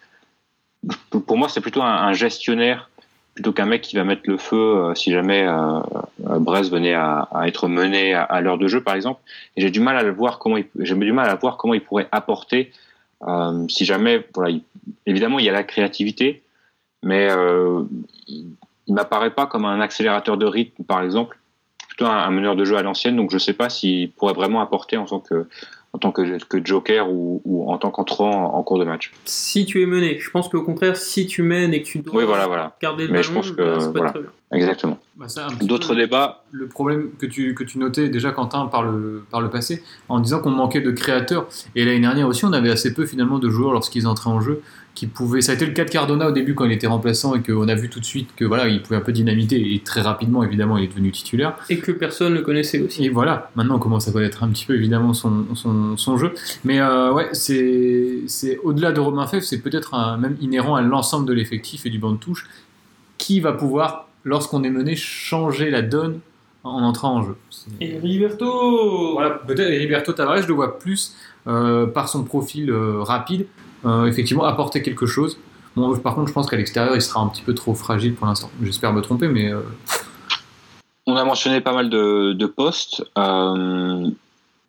Pour moi, c'est plutôt un, un gestionnaire plutôt qu'un mec qui va mettre le feu euh, si jamais euh, Brest venait à, à être mené à, à l'heure de jeu, par exemple. Et j'ai du mal à le voir comment il, j'ai du mal à voir comment il pourrait apporter euh, si jamais, voilà, il, évidemment, il y a la créativité, mais euh, il, il m'apparaît pas comme un accélérateur de rythme, par exemple, plutôt un, un meneur de jeu à l'ancienne. Donc, je sais pas s'il pourrait vraiment apporter en tant que en tant que, que joker ou, ou en tant qu'entrant en, en cours de match. Si tu es mené, je pense qu'au contraire, si tu mènes et que tu dois oui, voilà, voilà. garder le mais ballon, je pense que bah, c'est pas voilà, très bien. Exactement. Bah ça, D'autres peu, débats. Le problème que tu, que tu notais déjà, Quentin, par le, par le passé, en disant qu'on manquait de créateurs. Et l'année dernière aussi, on avait assez peu finalement de joueurs lorsqu'ils entraient en jeu. Qui pouvaient... Ça a été le cas de Cardona au début quand il était remplaçant et qu'on a vu tout de suite que voilà, il pouvait un peu dynamiter. Et très rapidement, évidemment, il est devenu titulaire. Et que personne ne le connaissait aussi. Et voilà, maintenant on commence à connaître un petit peu évidemment son, son, son jeu. Mais euh, ouais, c'est, c'est au-delà de Romain Fèvre, c'est peut-être un, même inhérent à l'ensemble de l'effectif et du banc de touche qui va pouvoir, lorsqu'on est mené, changer la donne en entrant en jeu. C'est... Et Heriberto Voilà, peut-être Heriberto Tavares, je le vois plus euh, par son profil euh, rapide, euh, effectivement apporter quelque chose. Bon, par contre, je pense qu'à l'extérieur, il sera un petit peu trop fragile pour l'instant. J'espère me tromper, mais... Euh... On a mentionné pas mal de, de postes. Euh,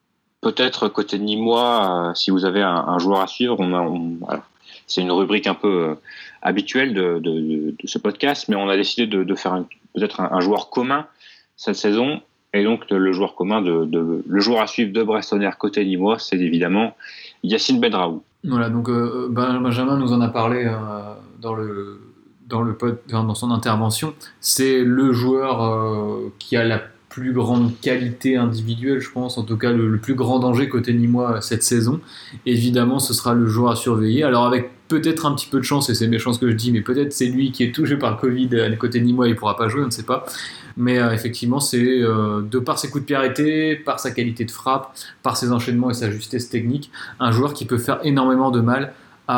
peut-être côté Nîmois, euh, si vous avez un, un joueur à suivre, on a, on, voilà. C'est une rubrique un peu euh, habituelle de, de, de, de ce podcast, mais on a décidé de, de faire un, peut-être un, un joueur commun cette saison. Et donc le joueur commun, de, de le joueur à suivre de Brest Tonnerre côté Nîmois, c'est évidemment Yacine Benraoult. Voilà, donc euh, Benjamin nous en a parlé euh, dans le dans le pod, dans son intervention. C'est le joueur euh, qui a la plus grande qualité individuelle, je pense, en tout cas le, le plus grand danger côté Nîmois cette saison. Évidemment, ce sera le joueur à surveiller. Alors avec peut-être un petit peu de chance, et c'est méchant ce que je dis, mais peut-être c'est lui qui est touché par le Covid côté Nîmois, il ne pourra pas jouer, on ne sait pas. Mais euh, effectivement, c'est euh, de par ses coups de pied arrêtés, par sa qualité de frappe, par ses enchaînements et sa justesse technique, un joueur qui peut faire énormément de mal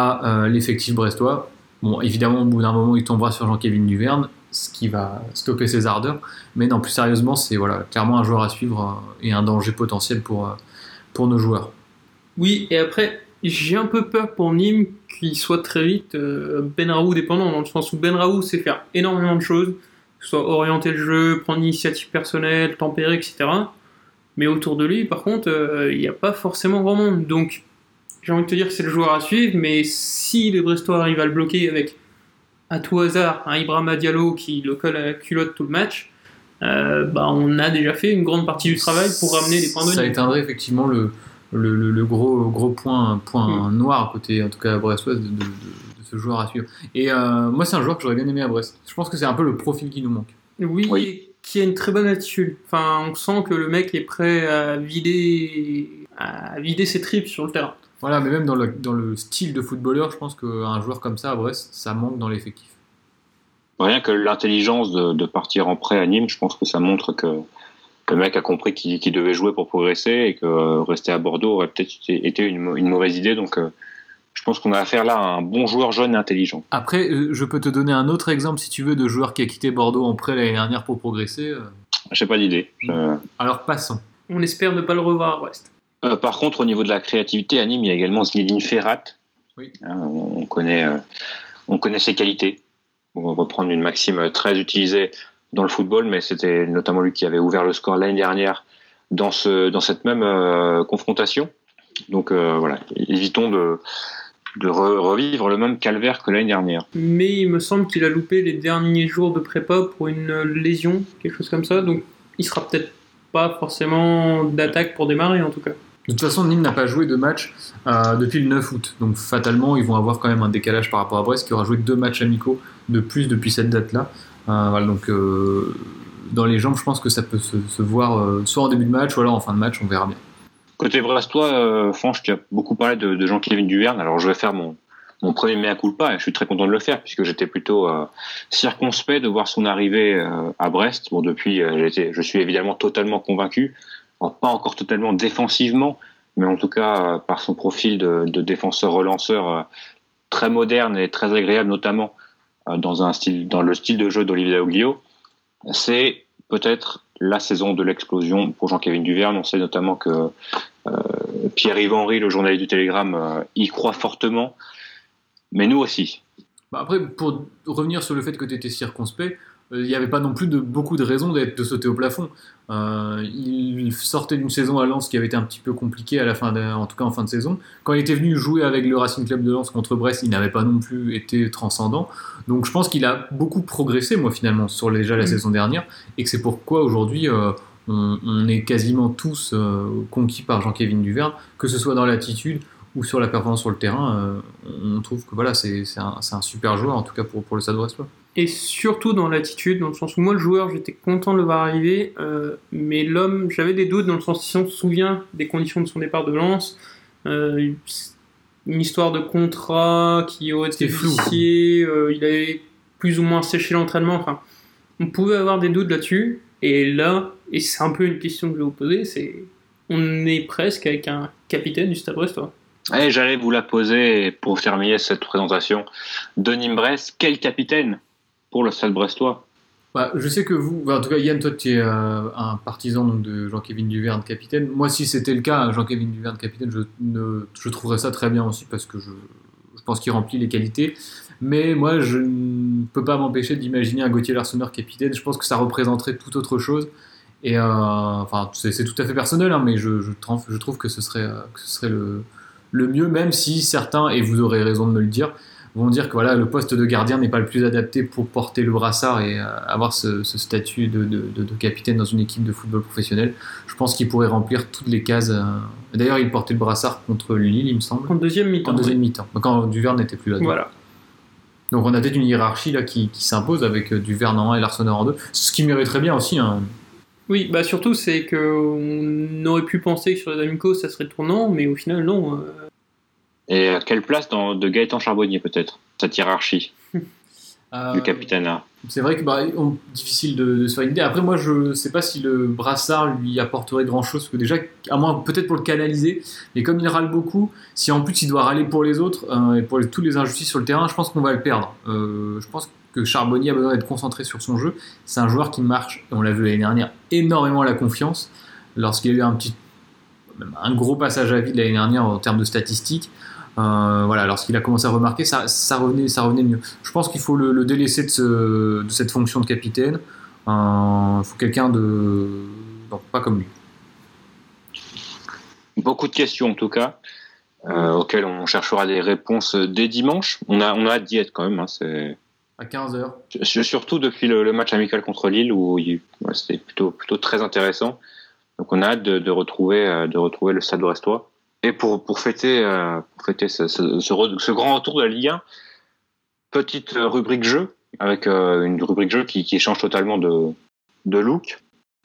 à euh, l'effectif brestois. Bon, évidemment, au bout d'un moment, il tombera sur Jean-Kévin Duverne, ce qui va stopper ses ardeurs. Mais non, plus sérieusement, c'est voilà, clairement un joueur à suivre euh, et un danger potentiel pour, euh, pour nos joueurs. Oui, et après, j'ai un peu peur pour Nîmes qu'il soit très vite euh, Benraoult dépendant, dans le sens où Benraoult sait faire énormément de choses, que ce soit orienter le jeu, prendre l'initiative personnelle, tempérer, et cetera. Mais autour de lui, par contre, euh, il n'y a pas forcément grand monde. Donc, j'ai envie de te dire que c'est le joueur à suivre, mais si les Brestois arrivent à le bloquer avec, à tout hasard, un Ibrahima Diallo qui le colle à la culotte tout le match, euh, bah, on a déjà fait une grande partie du travail pour ramener les points de Nîmes. Ça éteindrait effectivement le, le, le, le gros, gros point, point mmh. noir côté, en tout cas brestoise, de, de, de, de ce joueur à suivre. Et euh, moi, c'est un joueur que j'aurais bien aimé à Brest. Je pense que c'est un peu le profil qui nous manque. Oui, oui. Qui a une très bonne attitude. Enfin, on sent que le mec est prêt à vider, à vider ses tripes sur le terrain. Voilà, mais même dans le, dans le style de footballeur, je pense qu'un joueur comme ça à Brest, ça manque dans l'effectif. Rien que l'intelligence de, de partir en prêt à Nîmes, je pense que ça montre que le mec a compris qu'il, qu'il devait jouer pour progresser et que rester à Bordeaux aurait peut-être été une, une mauvaise idée. Donc, euh, je pense qu'on a affaire là à un bon joueur jeune et intelligent. Après, euh, je peux te donner un autre exemple, si tu veux, de joueur qui a quitté Bordeaux en prêt l'année dernière pour progresser. Euh... J'ai pas d'idée. Je... Alors, passons. On espère ne pas le revoir à Brest. Euh, par contre, au niveau de la créativité, à Nîmes, il y a également Zinedine Ferrat. Oui. Hein, on, connaît, euh, on connaît ses qualités. On va reprendre une maxime très utilisée dans le football, mais c'était notamment lui qui avait ouvert le score l'année dernière dans, ce, dans cette même euh, confrontation. Donc euh, voilà, évitons de, de re- revivre le même calvaire que l'année dernière. Mais il me semble qu'il a loupé les derniers jours de prépa pour une lésion, quelque chose comme ça, donc il sera peut-être pas forcément d'attaque pour démarrer en tout cas. De toute façon, Nîmes n'a pas joué de match euh, depuis le neuf août. Donc fatalement, ils vont avoir quand même un décalage par rapport à Brest qui aura joué deux matchs amicaux de plus depuis cette date-là. Euh, voilà, donc euh, dans les jambes, je pense que ça peut se, se voir euh, soit en début de match ou alors en fin de match, on verra bien. Côté brestois, euh, Franche, tu as beaucoup parlé de, de Jean-Kévin Duverne. Alors je vais faire mon, mon premier mea culpa et je suis très content de le faire puisque j'étais plutôt euh, circonspect de voir son arrivée euh, à Brest. Bon, depuis, euh, j'étais, je suis évidemment totalement convaincu. Alors, pas encore totalement défensivement, mais en tout cas euh, par son profil de, de défenseur-relanceur euh, très moderne et très agréable, notamment euh, dans un style, dans le style de jeu d'Olivier Daoglio. C'est peut-être la saison de l'explosion pour Jean-Kévin Duverne. On sait notamment que euh, Pierre-Yves Henry, le journaliste du Télégramme, euh, y croit fortement, mais nous aussi. Bah après, pour revenir sur le fait que tu étais circonspect, il n'y avait pas non plus de, beaucoup de raisons d'être, de sauter au plafond. Euh, il sortait d'une saison à Lens qui avait été un petit peu compliquée à la fin de, en tout cas en fin de saison. Quand il était venu jouer avec le Racing Club de Lens contre Brest, il n'avait pas non plus été transcendant. Donc je pense qu'il a beaucoup progressé, moi finalement, sur déjà la mmh. saison dernière, et que c'est pourquoi aujourd'hui euh, on, on est quasiment tous euh, conquis par Jean-Kévin Duverne, que ce soit dans l'attitude ou sur la performance sur le terrain. Euh, on trouve que voilà, c'est, c'est, un, c'est un super joueur, en tout cas pour, pour le Stade Brestois. Et surtout dans l'attitude, dans le sens où moi le joueur j'étais content de le voir arriver, euh, mais l'homme j'avais des doutes dans le sens si on se souvient des conditions de son départ de Lens, euh, une histoire de contrat qui aurait été vicié, euh, il avait plus ou moins séché l'entraînement, enfin on pouvait avoir des doutes là-dessus, et là, et c'est un peu une question que je vais vous poser, c'est on est presque avec un capitaine du Stade Brestois. Et j'allais vous la poser pour terminer cette présentation de Nîmes-Brest, quel capitaine pour le Stade Brestois? Bah, je sais que vous, bah, en tout cas Yann, toi tu es euh, un partisan donc, de Jean-Kévin Duverne capitaine. Moi, si c'était le cas, Jean-Kévin Duverne capitaine, je, ne, je trouverais ça très bien aussi parce que je, je pense qu'il remplit les qualités. Mais moi, je ne peux pas m'empêcher d'imaginer un Gauthier Larsonneur capitaine. Je pense que ça représenterait tout autre chose Et euh, enfin, c'est, c'est tout à fait personnel, hein, mais je, je, trouve, je trouve que ce serait, euh, que ce serait le, le mieux, même si certains, et vous aurez raison de me le dire, vont dire que voilà, le poste de gardien n'est pas le plus adapté pour porter le brassard et euh, avoir ce, ce statut de, de, de, de capitaine dans une équipe de football professionnel. Je pense qu'il pourrait remplir toutes les cases. Euh... D'ailleurs, il portait le brassard contre Lille, il me semble. En deuxième mi-temps. En deuxième oui. mi-temps, quand Duverne n'était plus là. Voilà. Donc on a peut-être une hiérarchie là qui, qui s'impose avec Duverne en un et Larsson en deux, ce qui mériterait bien aussi. Hein. Oui, bah surtout c'est qu'on aurait pu penser que sur les amicaux ça serait tournant, mais au final non. Euh... Et à quelle place dans, de Gaëtan Charbonnier peut-être, cette hiérarchie euh, du capitana? C'est vrai que bah, on, difficile de, de se faire une idée. Après moi je sais pas si le brassard lui apporterait grand chose, parce que déjà, à moins peut-être pour le canaliser, mais comme il râle beaucoup, si en plus il doit râler pour les autres euh, et pour les, tous les injustices sur le terrain, je pense qu'on va le perdre. Euh, je pense que Charbonnier a besoin d'être concentré sur son jeu. C'est un joueur qui marche, on l'a vu l'année dernière, énormément à la confiance. Lorsqu'il y a eu un petit, même un gros passage à vide l'année dernière en termes de statistiques, euh, voilà, lorsqu'il a commencé à remarquer, ça, ça, revenait, ça revenait mieux. Je pense qu'il faut le, le délaisser de, ce, de cette fonction de capitaine. Il euh, faut quelqu'un de... Non, pas comme lui. Beaucoup de questions en tout cas, euh, auxquelles on cherchera des réponses dès dimanche. On a, on a hâte d'y être quand même. Hein, c'est... À quinze heures. Surtout depuis le, le match amical contre Lille où il, ouais, c'était plutôt, plutôt très intéressant. Donc on a hâte de, de, retrouver, de retrouver le Stade Brestois. Et pour, pour fêter, euh, pour fêter ce, ce, ce, ce grand retour de la Ligue un, petite rubrique jeu, avec euh, une rubrique jeu qui, qui change totalement de, de look.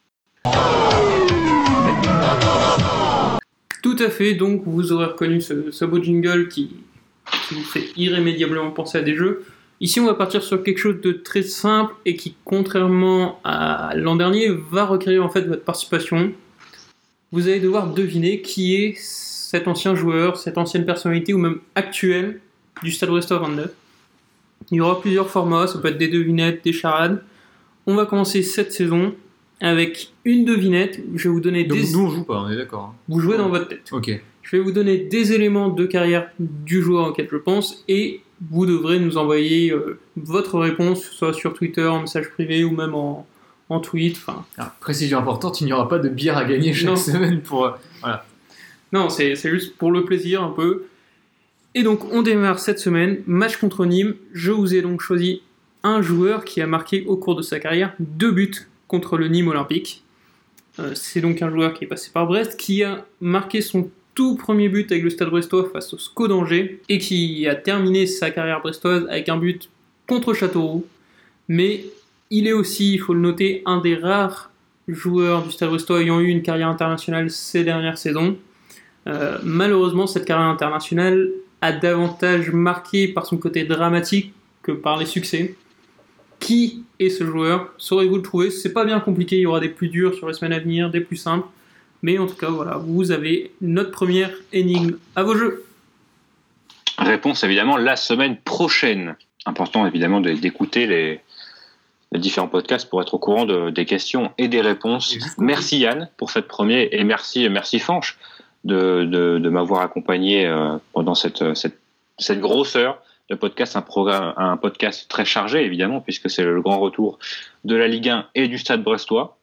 Tout à fait, donc vous aurez reconnu ce, ce beau jingle qui, qui vous fait irrémédiablement penser à des jeux. Ici, on va partir sur quelque chose de très simple et qui, contrairement à l'an dernier, va requérir en fait votre participation. Vous allez devoir deviner qui est cet ancien joueur, cette ancienne personnalité ou même actuelle du Stade Brestois vingt-neuf. Il y aura plusieurs formats, ça peut être des devinettes, des charades. On va commencer cette saison avec une devinette. Je vais vous donner Donc, des... nous on joue pas, on est d'accord. Vous jouez dans votre tête. Ok. Je vais vous donner des éléments de carrière du joueur auquel je pense et vous devrez nous envoyer euh, votre réponse, soit sur Twitter, en message privé ou même en, en tweet. Enfin, ah, précision importante, il n'y aura pas de bière à gagner chaque non. semaine pour... Euh, voilà. Non, c'est, c'est juste pour le plaisir un peu. Et donc on démarre cette semaine, match contre Nîmes. Je vous ai donc choisi un joueur qui a marqué au cours de sa carrière deux buts contre le Nîmes Olympique. Euh, c'est donc un joueur qui est passé par Brest, qui a marqué son tout premier but avec le Stade Brestois face au S C O d'Angers et qui a terminé sa carrière brestoise avec un but contre Châteauroux. Mais il est aussi, il faut le noter, un des rares joueurs du Stade Brestois ayant eu une carrière internationale ces dernières saisons. Euh, malheureusement, cette carrière internationale a davantage marqué par son côté dramatique que par les succès. Qui est ce joueur ? Saurez-vous le trouver ? C'est pas bien compliqué, il y aura des plus durs sur les semaines à venir, des plus simples. Mais en tout cas, voilà, vous avez notre première énigme. À vos jeux. Réponse évidemment la semaine prochaine. Important évidemment d'écouter les, les différents podcasts pour être au courant de, des questions et des réponses. Et merci Yann pour cette première et merci merci Fanche de, de, de m'avoir accompagné euh, pendant cette, cette, cette grosse heure de podcast, un, programme, un podcast très chargé évidemment puisque c'est le grand retour de la Ligue un et du Stade Brestois.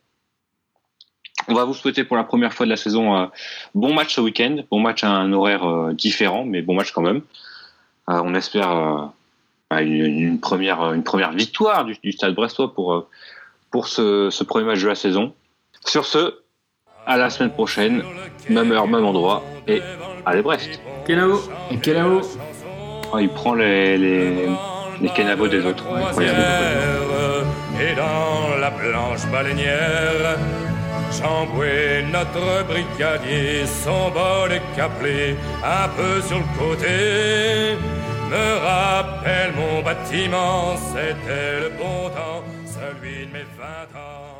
On va vous souhaiter pour la première fois de la saison euh, bon match ce week-end, bon match à un horaire euh, différent, mais bon match quand même. Euh, on espère euh, une, une, première, une première victoire du, du Stade Brestois pour, euh, pour ce, ce premier match de la saison. Sur ce, à la semaine prochaine, même heure, même endroit, et allez Brest. Kenavo. Et Kenavo. Oh, il prend les, les, les Kenavo des autres. Incroyable. Et dans la planche baleinière, Chamboué, notre brigadier, son bol est caplé un peu sur le côté. Me rappelle mon bâtiment, c'était le bon temps, celui de mes vingt ans.